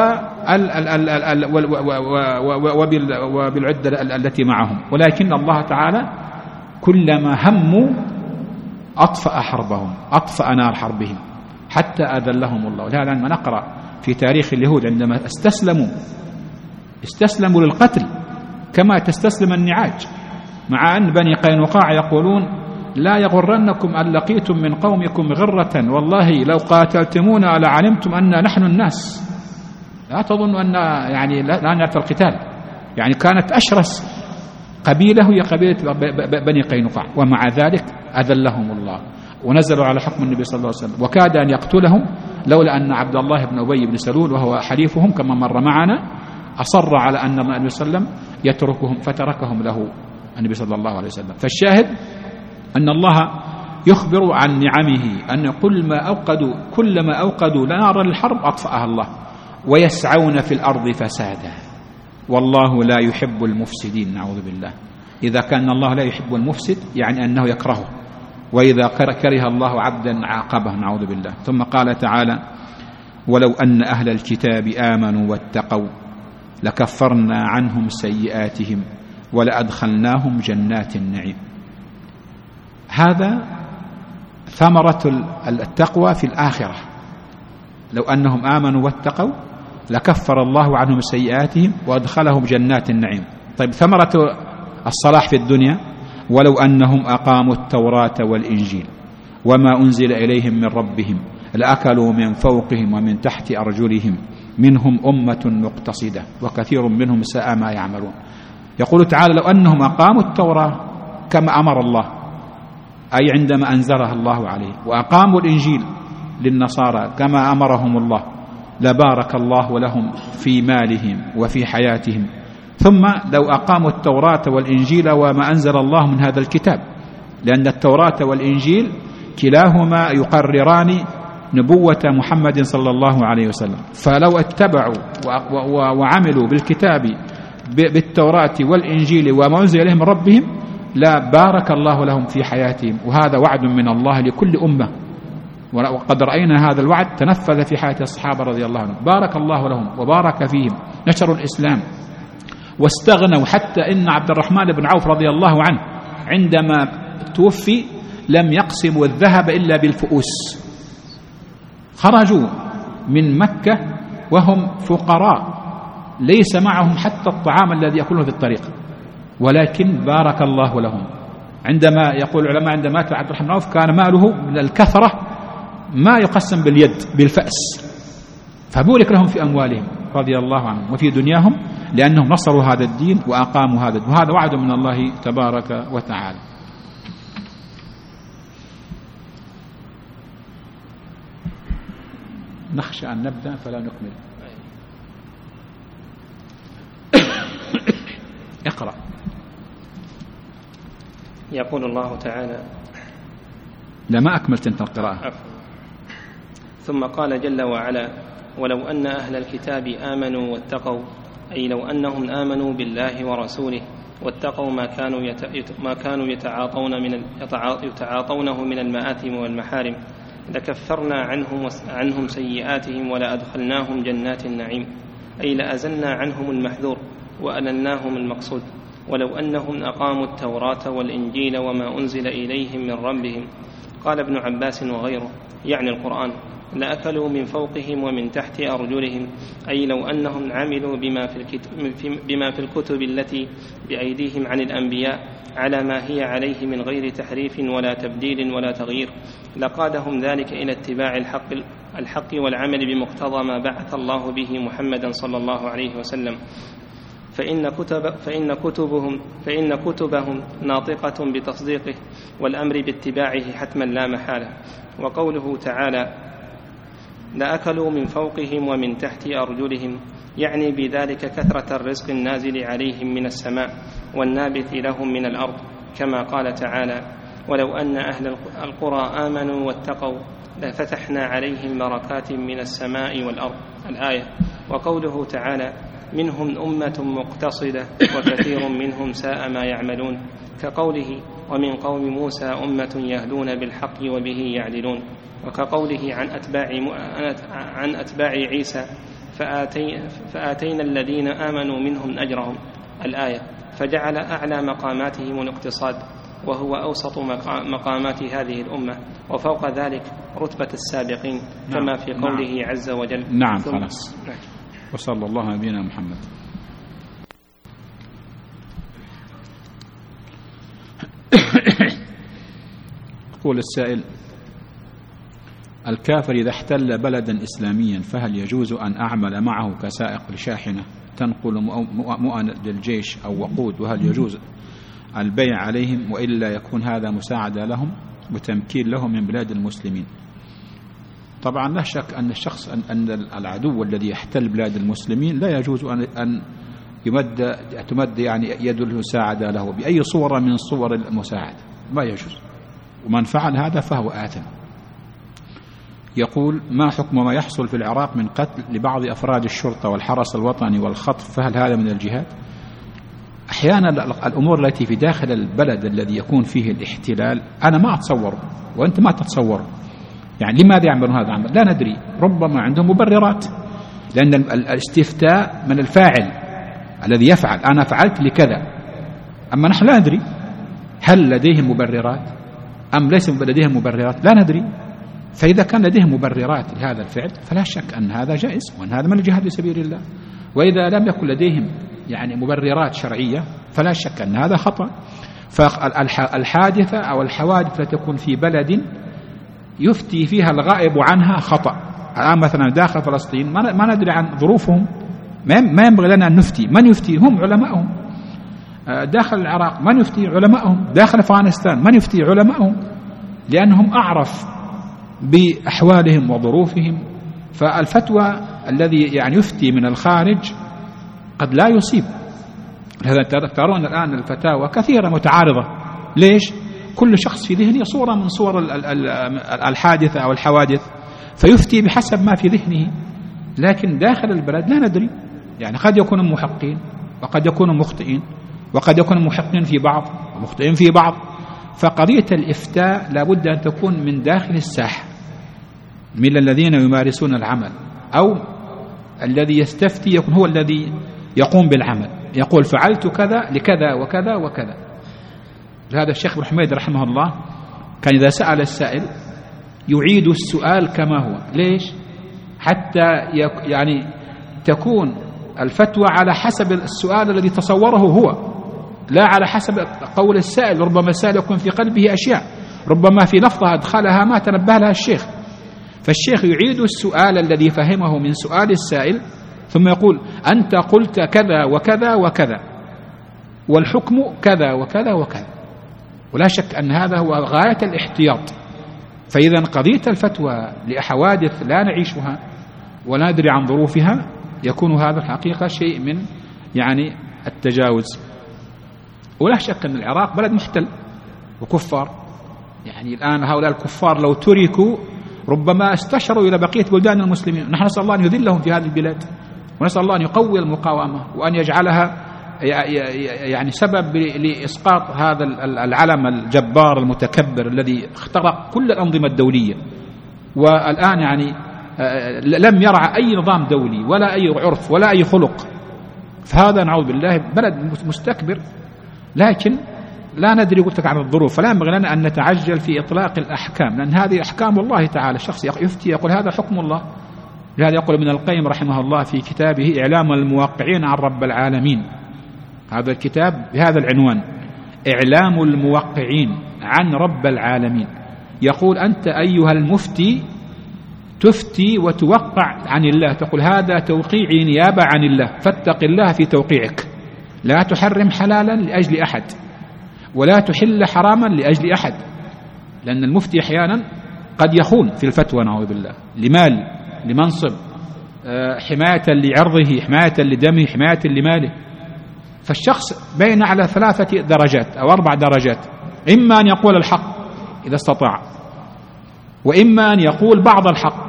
وبالعدة التي معهم. ولكن الله تعالى كلما هموا أطفأ حربهم، أطفأ نار حربهم حتى أذلهم الله. لهذا لما نقرأ في تاريخ اليهود عندما استسلموا للقتل كما تستسلم النعاج، مع أن بني قينقاع يقولون: لا يغرنكم أن لقيتم من قومكم غرة، والله لو قاتلتمونا لعلمتم أن نحن الناس. لا تظن أن يعني لا نعرف القتال. يعني كانت أشرس قبيلة هي قبيلة بني قينقاع، ومع ذلك أذلهم الله ونزلوا على حكم النبي صلى الله عليه وسلم، وكاد أن يقتلهم لولا أن عبد الله بن أبي بن سلول وهو حليفهم كما مر معنا أصر على أن النبي صلى الله عليه وسلم يتركهم، فتركهم له النبي صلى الله عليه وسلم. فالشاهد أن الله يخبر عن نعمه أن كلما أوقدوا نارا للحرب أطفأها الله، ويسعون في الأرض فسادا، والله لا يحب المفسدين، نعوذ بالله. إذا كان الله لا يحب المفسد يعني أنه يكرهه، وإذا كره الله عبدا عاقبه، نعوذ بالله. ثم قال تعالى: ولو أن أهل الكتاب آمنوا واتقوا لكفرنا عنهم سيئاتهم ولأدخلناهم جنات النعيم. هذا ثمرة التقوى في الآخرة. لو أنهم آمنوا واتقوا لكفر الله عنهم سيئاتهم وأدخلهم جنات النعيم. طيب ثمرة الصلاح في الدنيا: ولو أنهم أقاموا التوراة والإنجيل وما أنزل إليهم من ربهم لأكلوا من فوقهم ومن تحت أرجلهم منهم أمة مقتصدة وكثير منهم ساء ما يعملون. يقول تعالى: لو أنهم أقاموا التوراة كما أمر الله، أي عندما أنزلها الله عليه، وأقاموا الإنجيل للنصارى كما أمرهم الله، لبارك الله لهم في مالهم وفي حياتهم. ثم لو أقاموا التوراة والإنجيل وما أنزل الله من هذا الكتاب، لأن التوراة والإنجيل كلاهما يقرران نبوة محمد صلى الله عليه وسلم. فلو اتبعوا وعملوا بالكتاب بالتوراة والإنجيل وما أنزل إليهم من ربهم لا بارك الله لهم في حياتهم. وهذا وعد من الله لكل أمة، وقد رأينا هذا الوعد تنفذ في حياة الصحابة رضي الله عنهم. بارك الله لهم وبارك فيهم، نشروا الإسلام واستغنوا، حتى إن عبد الرحمن بن عوف رضي الله عنه عندما توفي لم يقسموا الذهب إلا بالفؤوس. خرجوا من مكة وهم فقراء ليس معهم حتى الطعام الذي يأكلونه في الطريق، ولكن بارك الله لهم. عندما يقول العلماء عندما مات عبد الرحمن بن عوف كان ماله من الكثرة ما يقسم باليد بالفأس، فبورك لهم في أموالهم رضي الله عنهم وفي دنياهم لأنهم نصروا هذا الدين وأقاموا هذا الدين، وهذا وعد من الله تبارك وتعالى. نخشى أن نبدأ فلا نكمل. اقرأ. يقول الله تعالى، لا ما أكملت أنت القراءة. عفوا. ثم قال جل وعلا: ولو أن أهل الكتاب آمنوا واتقوا، أي لو أنهم آمنوا بالله ورسوله واتقوا ما كانوا يتعاطونه من المآثم والمحارم لكفرنا عنهم سيئاتهم ولأدخلناهم جنات النعيم، أي لأزلنا عنهم المحذور وألناهم المقصود. ولو أنهم أقاموا التوراة والإنجيل وما أنزل إليهم من ربهم. قال ابن عباس وغيره يعني القرآن: لأكلوا من فوقهم ومن تحت أرجلهم، أي لو أنهم عملوا بما في الكتب التي بأيديهم عن الأنبياء على ما هي عليه من غير تحريف ولا تبديل ولا تغيير، لقادهم ذلك إلى اتباع الحق والعمل بمقتضى ما بعث الله به محمدا صلى الله عليه وسلم، فإن كتبهم ناطقة بتصديقه والأمر باتباعه حتما لا محالة. وقوله تعالى: لأكلوا من فوقهم ومن تحت أرجلهم، يعني بذلك كثرة الرزق النازل عليهم من السماء والنابت لهم من الأرض، كما قال تعالى: ولو أن أهل القرى آمنوا واتقوا لفتحنا عليهم بركات من السماء والأرض، الآية. وقوله تعالى: منهم أمة مقتصدة وكثير منهم ساء ما يعملون، كقوله: ومن قوم موسى أمة يهدون بالحق وبه يعدلون. وكقوله عن أتباع عيسى: فآتينا الذين آمنوا منهم أجرهم، الآية. فجعل أعلى مقاماتهم الاقتصاد، وهو أوسط مقامات هذه الأمة، وفوق ذلك رتبة السابقين، كما في قوله عز وجل. نعم خلاص. وصلى الله على نبينا محمد. يقول السائل: الكافر إذا احتل بلدا إسلاميا فهل يجوز أن أعمل معه كسائق لشاحنة تنقل مؤن للجيش أو وقود، وهل يجوز البيع عليهم وإلا يكون هذا مساعدة لهم وتمكين لهم من بلاد المسلمين؟ طبعا لا شك أن الشخص أن العدو الذي يحتل بلاد المسلمين لا يجوز أن تمد يعني يد المساعدة له بأي صورة من صور المساعدة، ما يجوز، ومن فعل هذا فهو آثم. يقول: ما حكم ما يحصل في العراق من قتل لبعض أفراد الشرطة والحرس الوطني والخطف، فهل هذا من الجهاد؟ أحيانا الأمور التي في داخل البلد الذي يكون فيه الاحتلال أنا ما أتصور وأنت ما تتصور، يعني لماذا يعملون هذا العمل؟ لا ندري، ربما عندهم مبررات، لأن الاستفتاء من الفاعل الذي يفعل، أنا فعلت لكذا، أما نحن لا ندري هل لديهم مبررات أم ليس لديهم مبررات، لا ندري. فإذا كان لديهم مبررات لهذا الفعل فلا شك أن هذا جائز وأن هذا من الجهاد في سبيل الله، وإذا لم يكن لديهم يعني مبررات شرعية فلا شك أن هذا خطأ. فالحادثة أو الحوادث التي تكون في بلد يفتي فيها الغائب عنها خطأ. الآن مثلا داخل فلسطين ما ندري عن ظروفهم، ما ينبغي لنا أن نفتي، من يفتي؟ هم علماءهم. داخل العراق من يفتي؟ علماءهم. داخل أفغانستان من يفتي؟ علماءهم، لأنهم أعرف بأحوالهم وظروفهم. فالفتوى الذي يعني يفتي من الخارج قد لا يصيب. لهذا ترون الآن الفتاوى كثيرة متعارضة. ليش؟ كل شخص في ذهنه صورة من صور الحادثة أو الحوادث فيفتي بحسب ما في ذهنه، لكن داخل البلد لا ندري، يعني قد يكونوا محقين وقد يكونوا مخطئين، وقد يكونوا محقين في بعض ومخطئين في بعض. فقضية الإفتاء لابد أن تكون من داخل الساحة، من الذين يمارسون العمل، أو الذي يستفتي يكون هو الذي يقوم بالعمل، يقول فعلت كذا لكذا وكذا وكذا. هذا الشيخ ابن حميد رحمه الله كان إذا سأل السائل يعيد السؤال كما هو. ليش؟ حتى يعني تكون الفتوى على حسب السؤال الذي تصوره هو، لا على حسب قول السائل. ربما السائل يكون في قلبه أشياء، ربما في لفظة أدخلها ما تنبه لها الشيخ، فالشيخ يعيد السؤال الذي فهمه من سؤال السائل، ثم يقول: أنت قلت كذا وكذا وكذا، والحكم كذا وكذا وكذا. ولا شك أن هذا هو غاية الاحتياط. فإذا قضية الفتوى لحوادث لا نعيشها ولا ندري عن ظروفها، يكون هذا الحقيقة شيء من يعني التجاوز. ولا شك أن العراق بلد محتل وكفار، يعني الآن هؤلاء الكفار لو تركوا ربما استشروا إلى بقية بلدان المسلمين. نحن نسأل الله أن يذلهم في هذه البلاد، ونسأل الله أن يقوي المقاومة وأن يجعلها يعني سبب لإسقاط هذا العلم الجبار المتكبر الذي اخترق كل الأنظمة الدولية، والآن يعني لم يرعى أي نظام دولي ولا أي عرف ولا أي خلق. فهذا نعوذ بالله بلد مستكبر. لكن لا ندري قلت لك عن الظروف، فلا ينبغي لنا أن نتعجل في إطلاق الأحكام، لأن هذه أحكام الله تعالى. الشخص يفتي يقول هذا حكم الله. لهذا يقول ابن القيم رحمه الله في كتابه إعلام الموقعين عن رب العالمين، هذا الكتاب بهذا العنوان: إعلام الموقعين عن رب العالمين. يقول: أنت أيها المفتي تفتي وتوقع عن الله، تقول هذا توقيعي نيابة عن الله، فاتق الله في توقيعك. لا تحرم حلالا لأجل أحد، ولا تحل حراما لأجل أحد، لأن المفتي أحيانا قد يخون في الفتوى نعوذ بالله، لمال، لمنصب، حماية لعرضه، حماية لدمه، حماية لماله. فالشخص بين على 3 درجات أو 4 درجات: إما أن يقول الحق إذا استطاع، وإما أن يقول بعض الحق،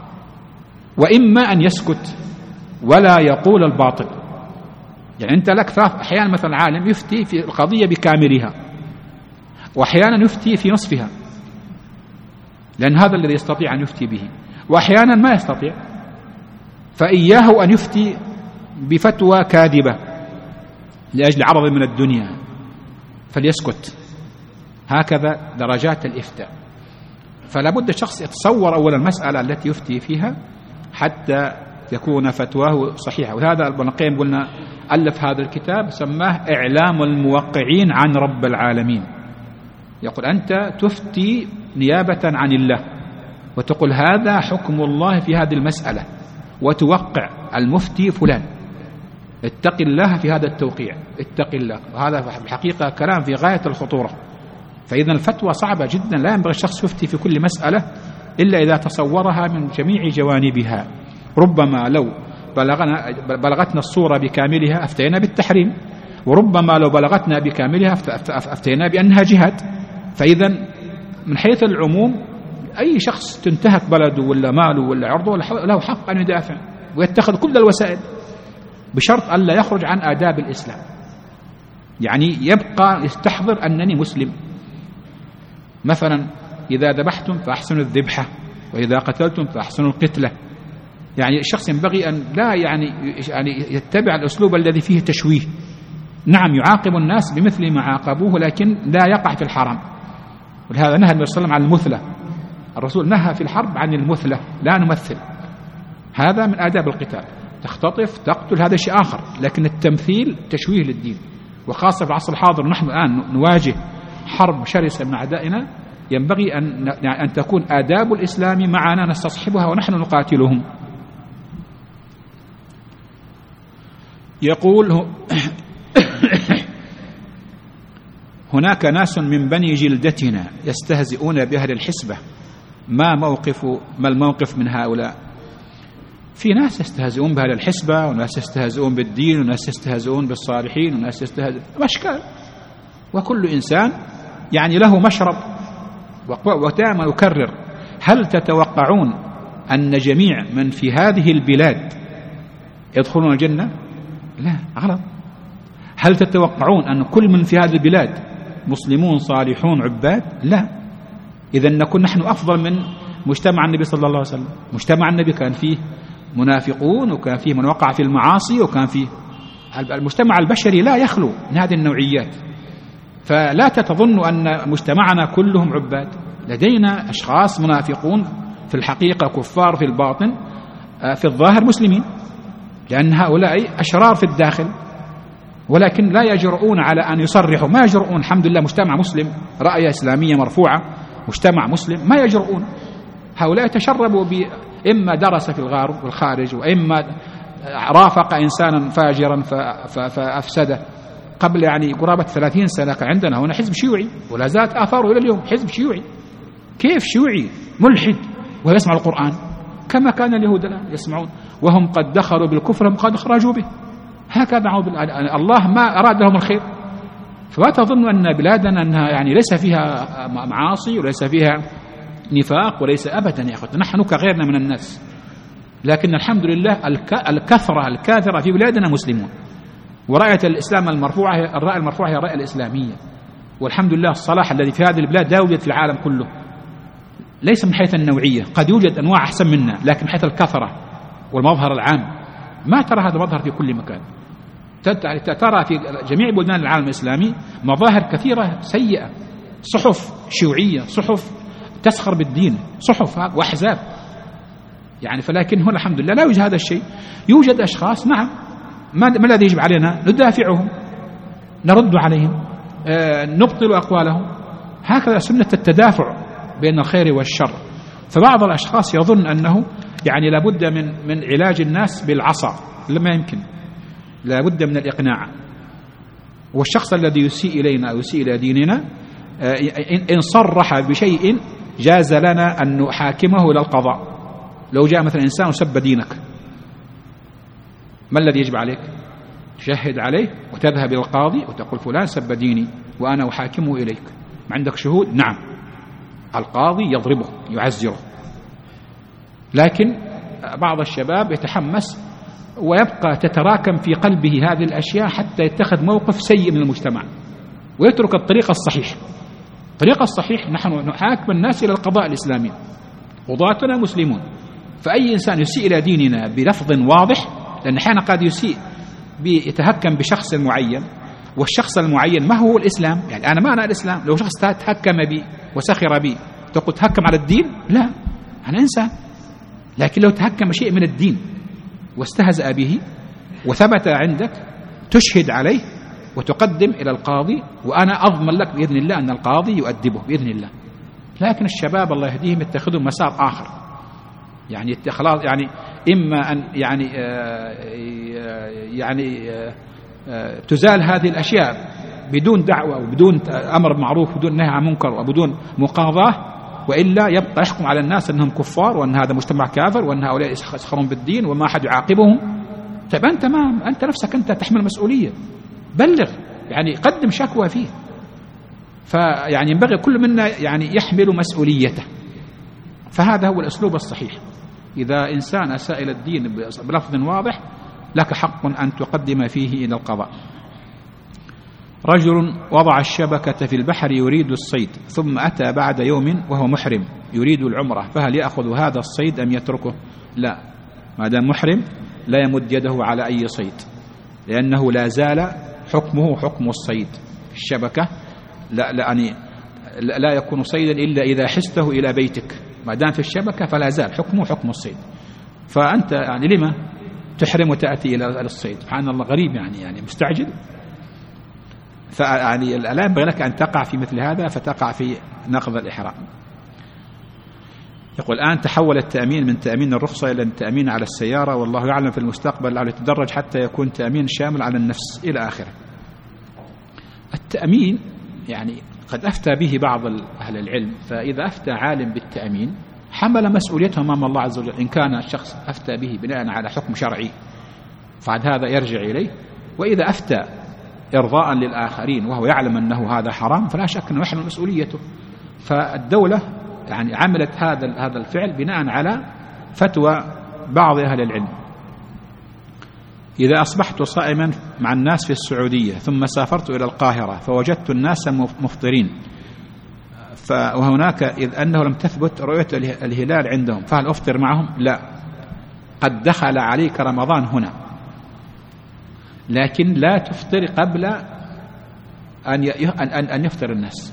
وإما أن يسكت ولا يقول الباطل. يعني أنت لك أحيانا مثلا عالم يفتي في القضية بكاملها، وأحيانا يفتي في نصفها، لأن هذا الذي يستطيع أن يفتي به، وأحيانا ما يستطيع، فإياه أن يفتي بفتوى كاذبة لأجل عرض من الدنيا فليسكت. هكذا درجات الإفتاء. فلا بد الشخص يتصور أولا المسألة التي يفتي فيها حتى يكون فتواه صحيحة. وهذا ابن القيم قلنا ألف هذا الكتاب سماه إعلام الموقعين عن رب العالمين. يقول أنت تفتي نيابة عن الله وتقول هذا حكم الله في هذه المسألة، وتوقع المفتي فلان، اتق الله في هذا التوقيع، اتق الله. وهذا في الحقيقة كلام في غاية الخطورة. فإذا الفتوى صعبة جدا، لا ينبغي الشخص يفتي في كل مسألة إلا إذا تصورها من جميع جوانبها. ربما لو بلغتنا الصورة بكاملها أفتينا بالتحريم، وربما لو بلغتنا بكاملها أفتينا بأنها جهاد. فإذا من حيث العموم أي شخص تنتهك بلده ولا ماله ولا عرضه له حق أن يدافع ويتخذ كل الوسائل، بشرط أن لا يخرج عن آداب الإسلام. يعني يبقى يستحضر أنني مسلم. مثلا إذا ذبحتم فأحسنوا الذبحة، وإذا قتلتم فأحسنوا القتلة. يعني الشخص ينبغي أن لا يعني يتبع الأسلوب الذي فيه تشويه. نعم يعاقب الناس بمثل ما عاقبوه، لكن لا يقع في الحرام. ولهذا نهى النبي صلى الله عليه وسلم عن المثلة. الرسول نهى في الحرب عن المثلة، لا نمثل. هذا من آداب القتال. تختطف تقتل هذا شيء آخر، لكن التمثيل تشويه للدين. وخاصة في العصر الحاضر نحن الآن نواجه حرب شرسة من أعدائنا، ينبغي أن تكون آداب الإسلام معنا نستصحبها ونحن نقاتلهم. يقول هناك ناس من بني جلدتنا يستهزئون بأهل الحسبة، ما الموقف من هؤلاء؟ في ناس يستهزئون بأهل الحسبة، وناس يستهزئون بالدين، وناس يستهزئون بالصالحين، وناس يستهزئون أشكال، وكل إنسان يعني له مشرب. ودائما أكرر: هل تتوقعون أن جميع من في هذه البلاد يدخلون الجنة؟ لا، غلط. هل تتوقعون أن كل من في هذه البلاد مسلمون صالحون عباد؟ لا. إذا نكون نحن أفضل من مجتمع النبي صلى الله عليه وسلم. مجتمع النبي كان فيه منافقون، وكان فيه من وقع في المعاصي، وكان فيه المجتمع البشري لا يخلو من هذه النوعيات. فلا تتظن أن مجتمعنا كلهم عباد. لدينا أشخاص منافقون في الحقيقة، كفار في الباطن، في الظاهر مسلمين، لأن هؤلاء أشرار في الداخل، ولكن لا يجرؤون على أن يصرحوا. ما يجرؤون. الحمد لله مجتمع مسلم، رأية إسلامية مرفوعة، مجتمع مسلم، ما يجرؤون. هؤلاء تشربوا إما درس في الغرب والخارج، وإما رافق إنسانا فاجرا فأفسده قبل يعني قرابة 30 سنة. عندنا هنا حزب شيوعي ولا زالت آثاره إلى اليوم، حزب شيوعي. كيف شيوعي ملحد ويسمع القرآن كما كان اليهود الآن يسمعون، وهم قد دخلوا بالكفر هم قد خرجوا به. هكذا الله ما أراد لهم الخير. فلا تظن أن بلادنا أنها يعني ليس فيها معاصي وليس فيها نفاق وليس أبدا يا أخوة، نحن كغيرنا من الناس، لكن الحمد لله الكثرة الكاثرة في بلادنا مسلمون. وراية الإسلام المرفوعة، الراية المرفوعة هي الراية الإسلامية، والحمد لله الصلاح الذي في هذه البلاد لا يوجد في العالم كله، ليس من حيث النوعية، قد يوجد أنواع أحسن منا، لكن من حيث الكثرة والمظهر العام ما ترى هذا المظهر في كل مكان. ترى في جميع بلدان العالم الإسلامي مظاهر كثيرة سيئة، صحف شيوعية، صحف تسخر بالدين، صحف وأحزاب يعني. فلكن هنا الحمد لله لا يوجد هذا الشيء. يوجد أشخاص نعم، ما الذي يجب علينا؟ ندافعهم، نرد عليهم، نبطل أقوالهم. هكذا سنة التدافع بين الخير والشر. فبعض الأشخاص يظن أنه يعني لابد من علاج الناس بالعصا، لما يمكن، لابد من الإقناع. والشخص الذي يسيء إلينا أو يسيء إلى ديننا إن صرح بشيء جاز لنا أن نحاكمه إلى القضاء. لو جاء مثلا إنسان وسب دينك، ما الذي يجب عليك؟ تشهد عليه وتذهب إلى القاضي وتقول فلان سب ديني وأنا أحاكمه إليك. ما عندك شهود؟ نعم. القاضي يضربه يعزره. لكن بعض الشباب يتحمس ويبقى تتراكم في قلبه هذه الأشياء حتى يتخذ موقف سيء من المجتمع ويترك الطريق الصحيح. الطريق الصحيح نحن نحاكم الناس إلى القضاء الإسلامي، قضاتنا مسلمون. فأي إنسان يسيء إلى ديننا بلفظ واضح، لأن أحيانا قد يسيء يتهكم بشخص معين، والشخص المعين ما هو الإسلام. يعني أنا ما أنا الإسلام. لو شخص تهكم بي وسخر بي تقول تهكم على الدين؟ لا، أنا إنسان. لكن لو تهكم شيء من الدين واستهزأ به وثبت عندك تشهد عليه وتقدم إلى القاضي، وأنا أضمن لك بإذن الله أن القاضي يؤدبه بإذن الله. لكن الشباب الله يهديهم يتخذون مسار آخر، يعني خلاص، يعني إما أن تزال هذه الأشياء بدون دعوة وبدون أمر معروف وبدون نهي عن منكر وبدون مقاضاة، وإلا يبقى يحكم على الناس أنهم كفار وأن هذا مجتمع كافر وأن هؤلاء يسخرون بالدين وما أحد يعاقبهم. طيب أنت نفسك أنت تحمل مسؤولية، بلغ، يعني قدم شكوى فيه. فيعني ينبغي كل منا يعني يحمل مسؤوليته. فهذا هو الأسلوب الصحيح. إذا إنسان أساء إلى الدين بلفظ واضح لك حق أن تقدم فيه إلى القضاء. رجل وضع الشبكة في البحر يريد الصيد، ثم أتى بعد يوم وهو محرم يريد العمرة، فهل يأخذ هذا الصيد أم يتركه؟ لا، ما دام محرم لا يمد يده على أي صيد، لأنه لا زال حكمه حكم الصيد في الشبكة. لا يكون صيدا إلا إذا حسته إلى بيتك. ما دام في الشبكة فلا زال حكمه حكم الصيد. فأنت يعني لما تحرم وتأتي إلى الصيد؟ سبحان الله، غريب يعني مستعجل. فيعني الآن ينبغي لك أن تقع في مثل هذا، فتقع في نقض الإحرام. يقول الآن تحول التأمين من تأمين الرخصة إلى التأمين على السيارة، والله يعلم في المستقبل لعله يتدرج حتى يكون تأمين شامل على النفس إلى آخره. التأمين يعني قد أفتى به بعض أهل العلم، فإذا أفتى عالم بالتأمين حمل مسؤوليته أمام الله عز وجل. إن كان الشخص أفتى به بناء على حكم شرعي فعد هذا يرجع إليه، وإذا أفتى إرضاء للآخرين وهو يعلم أنه هذا حرام فلا شك أنه يحمل مسؤوليته. فالدولة يعني عملت هذا الفعل بناء على فتوى بعض أهل العلم. إذا أصبحت صائما مع الناس في السعودية ثم سافرت إلى القاهرة فوجدت الناس مفطرين، وهناك إذ أنه لم تثبت رؤية الهلال عندهم، فهل أفطر معهم؟ لا، قد دخل عليك رمضان هنا، لكن لا تفطر قبل أن يفطر الناس.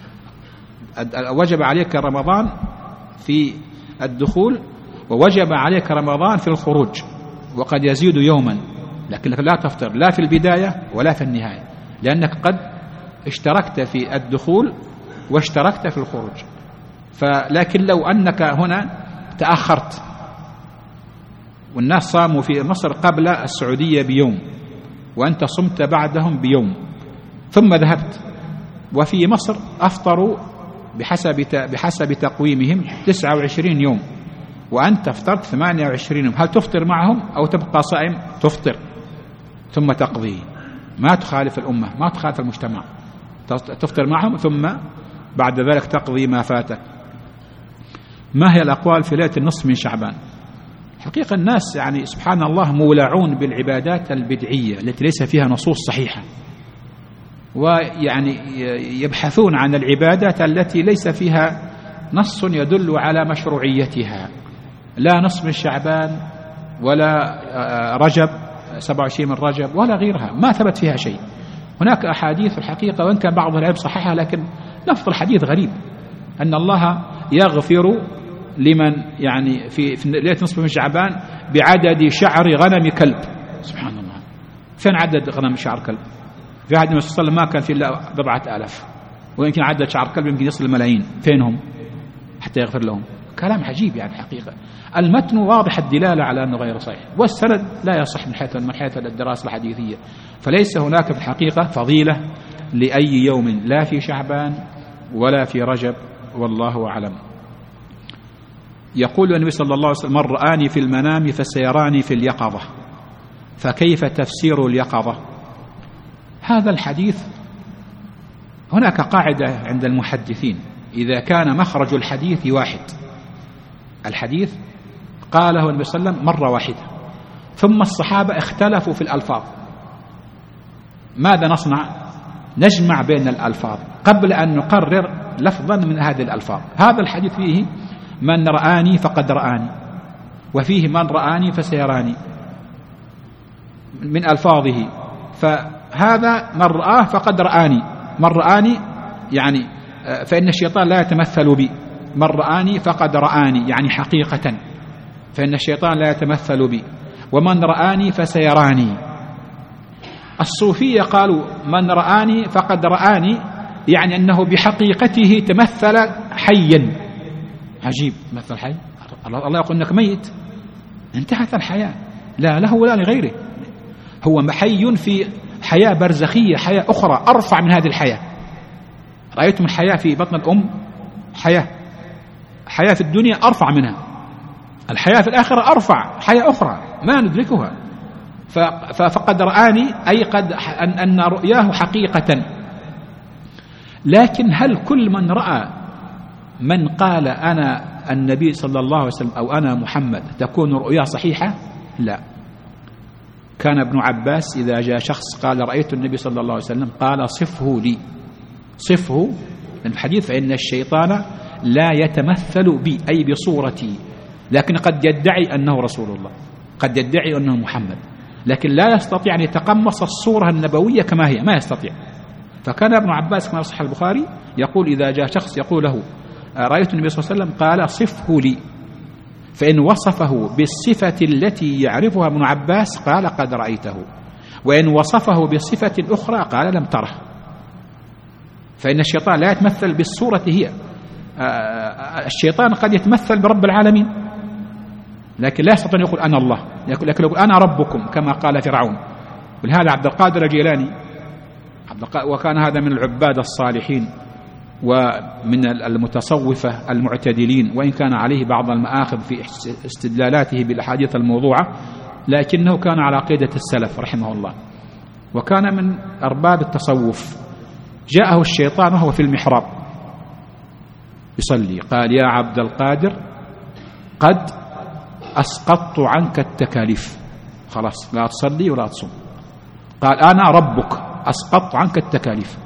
وجب عليك رمضان في الدخول ووجب عليك رمضان في الخروج، وقد يزيد يوما، لكنك لا تفطر لا في البداية ولا في النهاية، لأنك قد اشتركت في الدخول واشتركت في الخروج. لكن لو أنك هنا تأخرت والناس صاموا في مصر قبل السعودية بيوم وأنت صمت بعدهم بيوم ثم ذهبت، وفي مصر أفطروا بحسب تقويمهم 29 يوم وأنت افطرت 28 يوم، هل تفطر معهم أو تبقى صائم؟ تفطر ثم تقضي، ما تخالف الأمة، ما تخالف المجتمع، تفطر معهم ثم بعد ذلك تقضي ما فاتك. ما هي الأقوال في ليلة النصف من شعبان؟ حقيقة الناس يعني سبحان الله مولعون بالعبادات البدعية التي ليس فيها نصوص صحيحة، ويعني يبحثون عن العبادات التي ليس فيها نص يدل على مشروعيتها، لا نصف من شعبان ولا رجب 27 من رجب ولا غيرها، ما ثبت فيها شيء. هناك أحاديث الحقيقة وإن كان بعض العلم صححها، لكن لفظ الحديث غريب، أن الله يغفر لمن يعني في ليلة نصف من شعبان بعدد شعر غنم كلب. سبحان الله، فين عدد غنم شعر كلب؟ في عهد النبي صلى الله عليه وسلم ما كان في إلا 4000، ويمكن عدد شعر كلب يمكن يصل الملايين، فينهم حتى يغفر لهم؟ كلام عجيب يعني حقيقة. المتن واضح الدلالة على أنه غير صحيح، والسند لا يصح من حيث الدراسة الحديثية، فليس هناك في الحقيقة فضيلة لأي يوم لا في شعبان ولا في رجب، والله أعلم. يقول النبي صلى الله عليه وسلم: من رآني في المنام فسيراني في اليقظة، فكيف تفسير اليقظة؟ هذا الحديث هناك قاعدة عند المحدثين: إذا كان مخرج الحديث واحد، الحديث قاله النبي صلى الله عليه وسلم مرة واحدة ثم الصحابة اختلفوا في الألفاظ، ماذا نصنع؟ نجمع بين الألفاظ قبل أن نقرر لفظا من هذه الألفاظ. هذا الحديث فيه من رآني فقد رآني، وفيه من رآني فسيراني من ألفاظه، فهذا من رآه فقد رآني، من رآني يعني فإن الشيطان لا يتمثل بي، من رآني فقد رآني يعني حقيقة، فإن الشيطان لا يتمثل بي، ومن رآني فسيراني. الصوفية قالوا من رآني فقد رآني يعني أنه بحقيقته تمثل حيا. عجيب، مثل حي، الله يقول أنك ميت، انتهت الحياة، لا له ولا لغيره، هو حي في حياة برزخية، حياة أخرى أرفع من هذه الحياة. رأيتم الحياة في بطن الأم حياة في الدنيا أرفع منها، الحياة في الآخرة أرفع، حياة أخرى ما ندركها. فقد رآني أي قد أن رؤياه حقيقة. لكن هل كل من رأى من قال أنا النبي صلى الله عليه وسلم أو أنا محمد تكون رؤيا صحيحة؟ لا. كان ابن عباس إذا جاء شخص قال رأيت النبي صلى الله عليه وسلم قال صفه لي، صفه من الحديث فإن الشيطان لا يتمثل بي أي بصورتي، لكن قد يدعي أنه رسول الله، قد يدعي أنه محمد، لكن لا يستطيع أن يتقمص الصورة النبوية كما هي، ما يستطيع. فكان ابن عباس كما صح البخاري يقول إذا جاء شخص يقول له رأيت النبي صلى الله عليه وسلم قال صفه لي، فإن وصفه بالصفة التي يعرفها ابن عباس قال قد رأيته، وإن وصفه بصفة أخرى قال لم تره. فإن الشيطان لا يتمثل بالصورة هي، الشيطان قد يتمثل برب العالمين لكن لا يستطيع أن يقول أنا الله، لكن يقول أنا ربكم كما قال فرعون. ولهذا عبد القادر الجيلاني وكان هذا من العباد الصالحين ومن المتصوفة المعتدلين، وإن كان عليه بعض المآخذ في استدلالاته بالأحاديث الموضوعة، لكنه كان على عقيدة السلف رحمه الله، وكان من أرباب التصوف. جاءه الشيطان وهو في المحراب يصلي، قال يا عبد القادر قد أسقطت عنك التكاليف، خلاص لا تصلي ولا تصوم. قال أنا ربك أسقطت عنك التكاليف.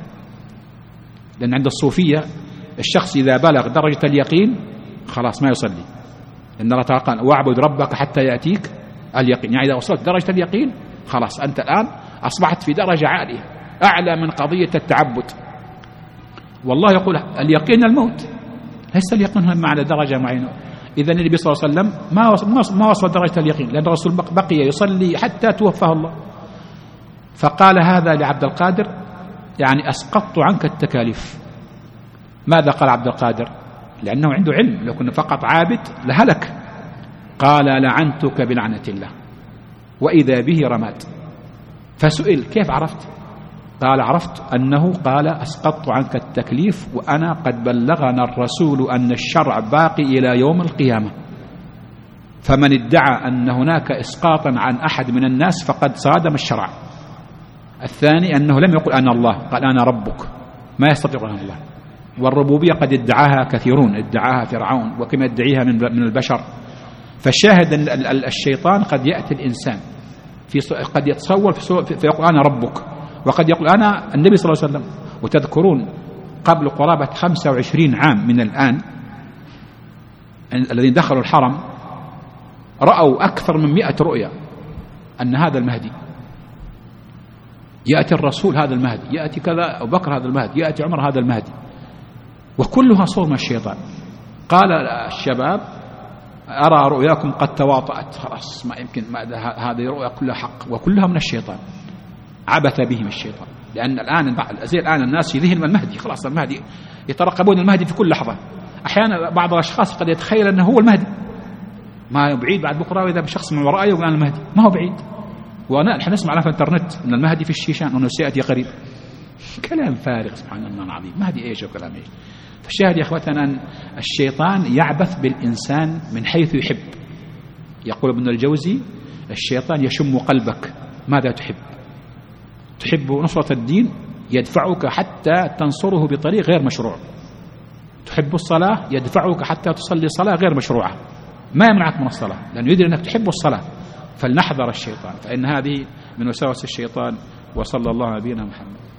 لأن عند الصوفية الشخص إذا بلغ درجة اليقين خلاص ما يصلي، لأن الله تعالى قال واعبد ربك حتى يأتيك اليقين، يعني إذا وصلت درجة اليقين خلاص أنت الآن أصبحت في درجة عالية أعلى من قضية التعبد. والله يقول اليقين الموت، ليس اليقين معنى درجة معينة. إذن النبي صلى الله عليه وسلم ما وصل درجة اليقين، لأن الرسول بقي يصلي حتى توفاه الله. فقال هذا لعبد القادر يعني أسقطت عنك التكاليف. ماذا قال عبد القادر؟ لأنه عنده علم، لو كنا فقط عابد لهلك. قال لعنتك بلعنة الله، وإذا به رماد. فسئل كيف عرفت؟ قال عرفت أنه قال أسقطت عنك التكليف وأنا قد بلغنا الرسول أن الشرع باقي إلى يوم القيامة، فمن ادعى أن هناك إسقاطا عن أحد من الناس فقد صادم الشرع. الثاني أنه لم يقل أنا الله، قال أنا ربك، ما يستطيع أن الله. والربوبية قد ادعاها كثيرون، ادعاها فرعون وكما يدعيها من البشر. فالشاهد أن الشيطان قد يأتي الإنسان قد يتصور فيقول أنا ربك، وقد يقول أنا النبي صلى الله عليه وسلم. وتذكرون قبل قرابة 25 عام من الآن الذين دخلوا الحرم رأوا أكثر من 100 رؤيا أن هذا المهدي يأتي، الرسول هذا المهدي يأتي، كذا أبو بكر هذا المهدي يأتي، عمر هذا المهدي، وكلها صور من الشيطان. قال الشباب أرى رؤياكم قد تواطأت، خلاص ما يمكن، هذه رؤيا كلها حق وكلها من الشيطان، عبث بهم الشيطان. لأن الآن زي الآن الناس في ذهن المهدي، خلاص المهدي يترقبون المهدي في كل لحظة. أحيانا بعض الأشخاص قد يتخيل أنه هو المهدي، ما بعيد بعد بكرة وإذا بشخص من ورائه يقول أنا المهدي، ما هو بعيد. وأنا نحن نسمع في الانترنت أن المهدي في الشيشان وأنه سيأتي قريب، كلام فارغ سبحان الله العظيم. مهدي إيش وكلام إيش؟ فالشاهد يا أخوتنا أن الشيطان يعبث بالإنسان من حيث يحب. يقول ابن الجوزي الشيطان يشم قلبك، ماذا تحب؟ تحب نصرة الدين يدفعك حتى تنصره بطريق غير مشروع. تحب الصلاة يدفعك حتى تصلي صلاة غير مشروعة، ما يمنعك من الصلاة لأنه يدري أنك تحب الصلاة. فلنحذر الشيطان، فإن هذه من وساوس الشيطان. وصلى الله على نبينا محمد.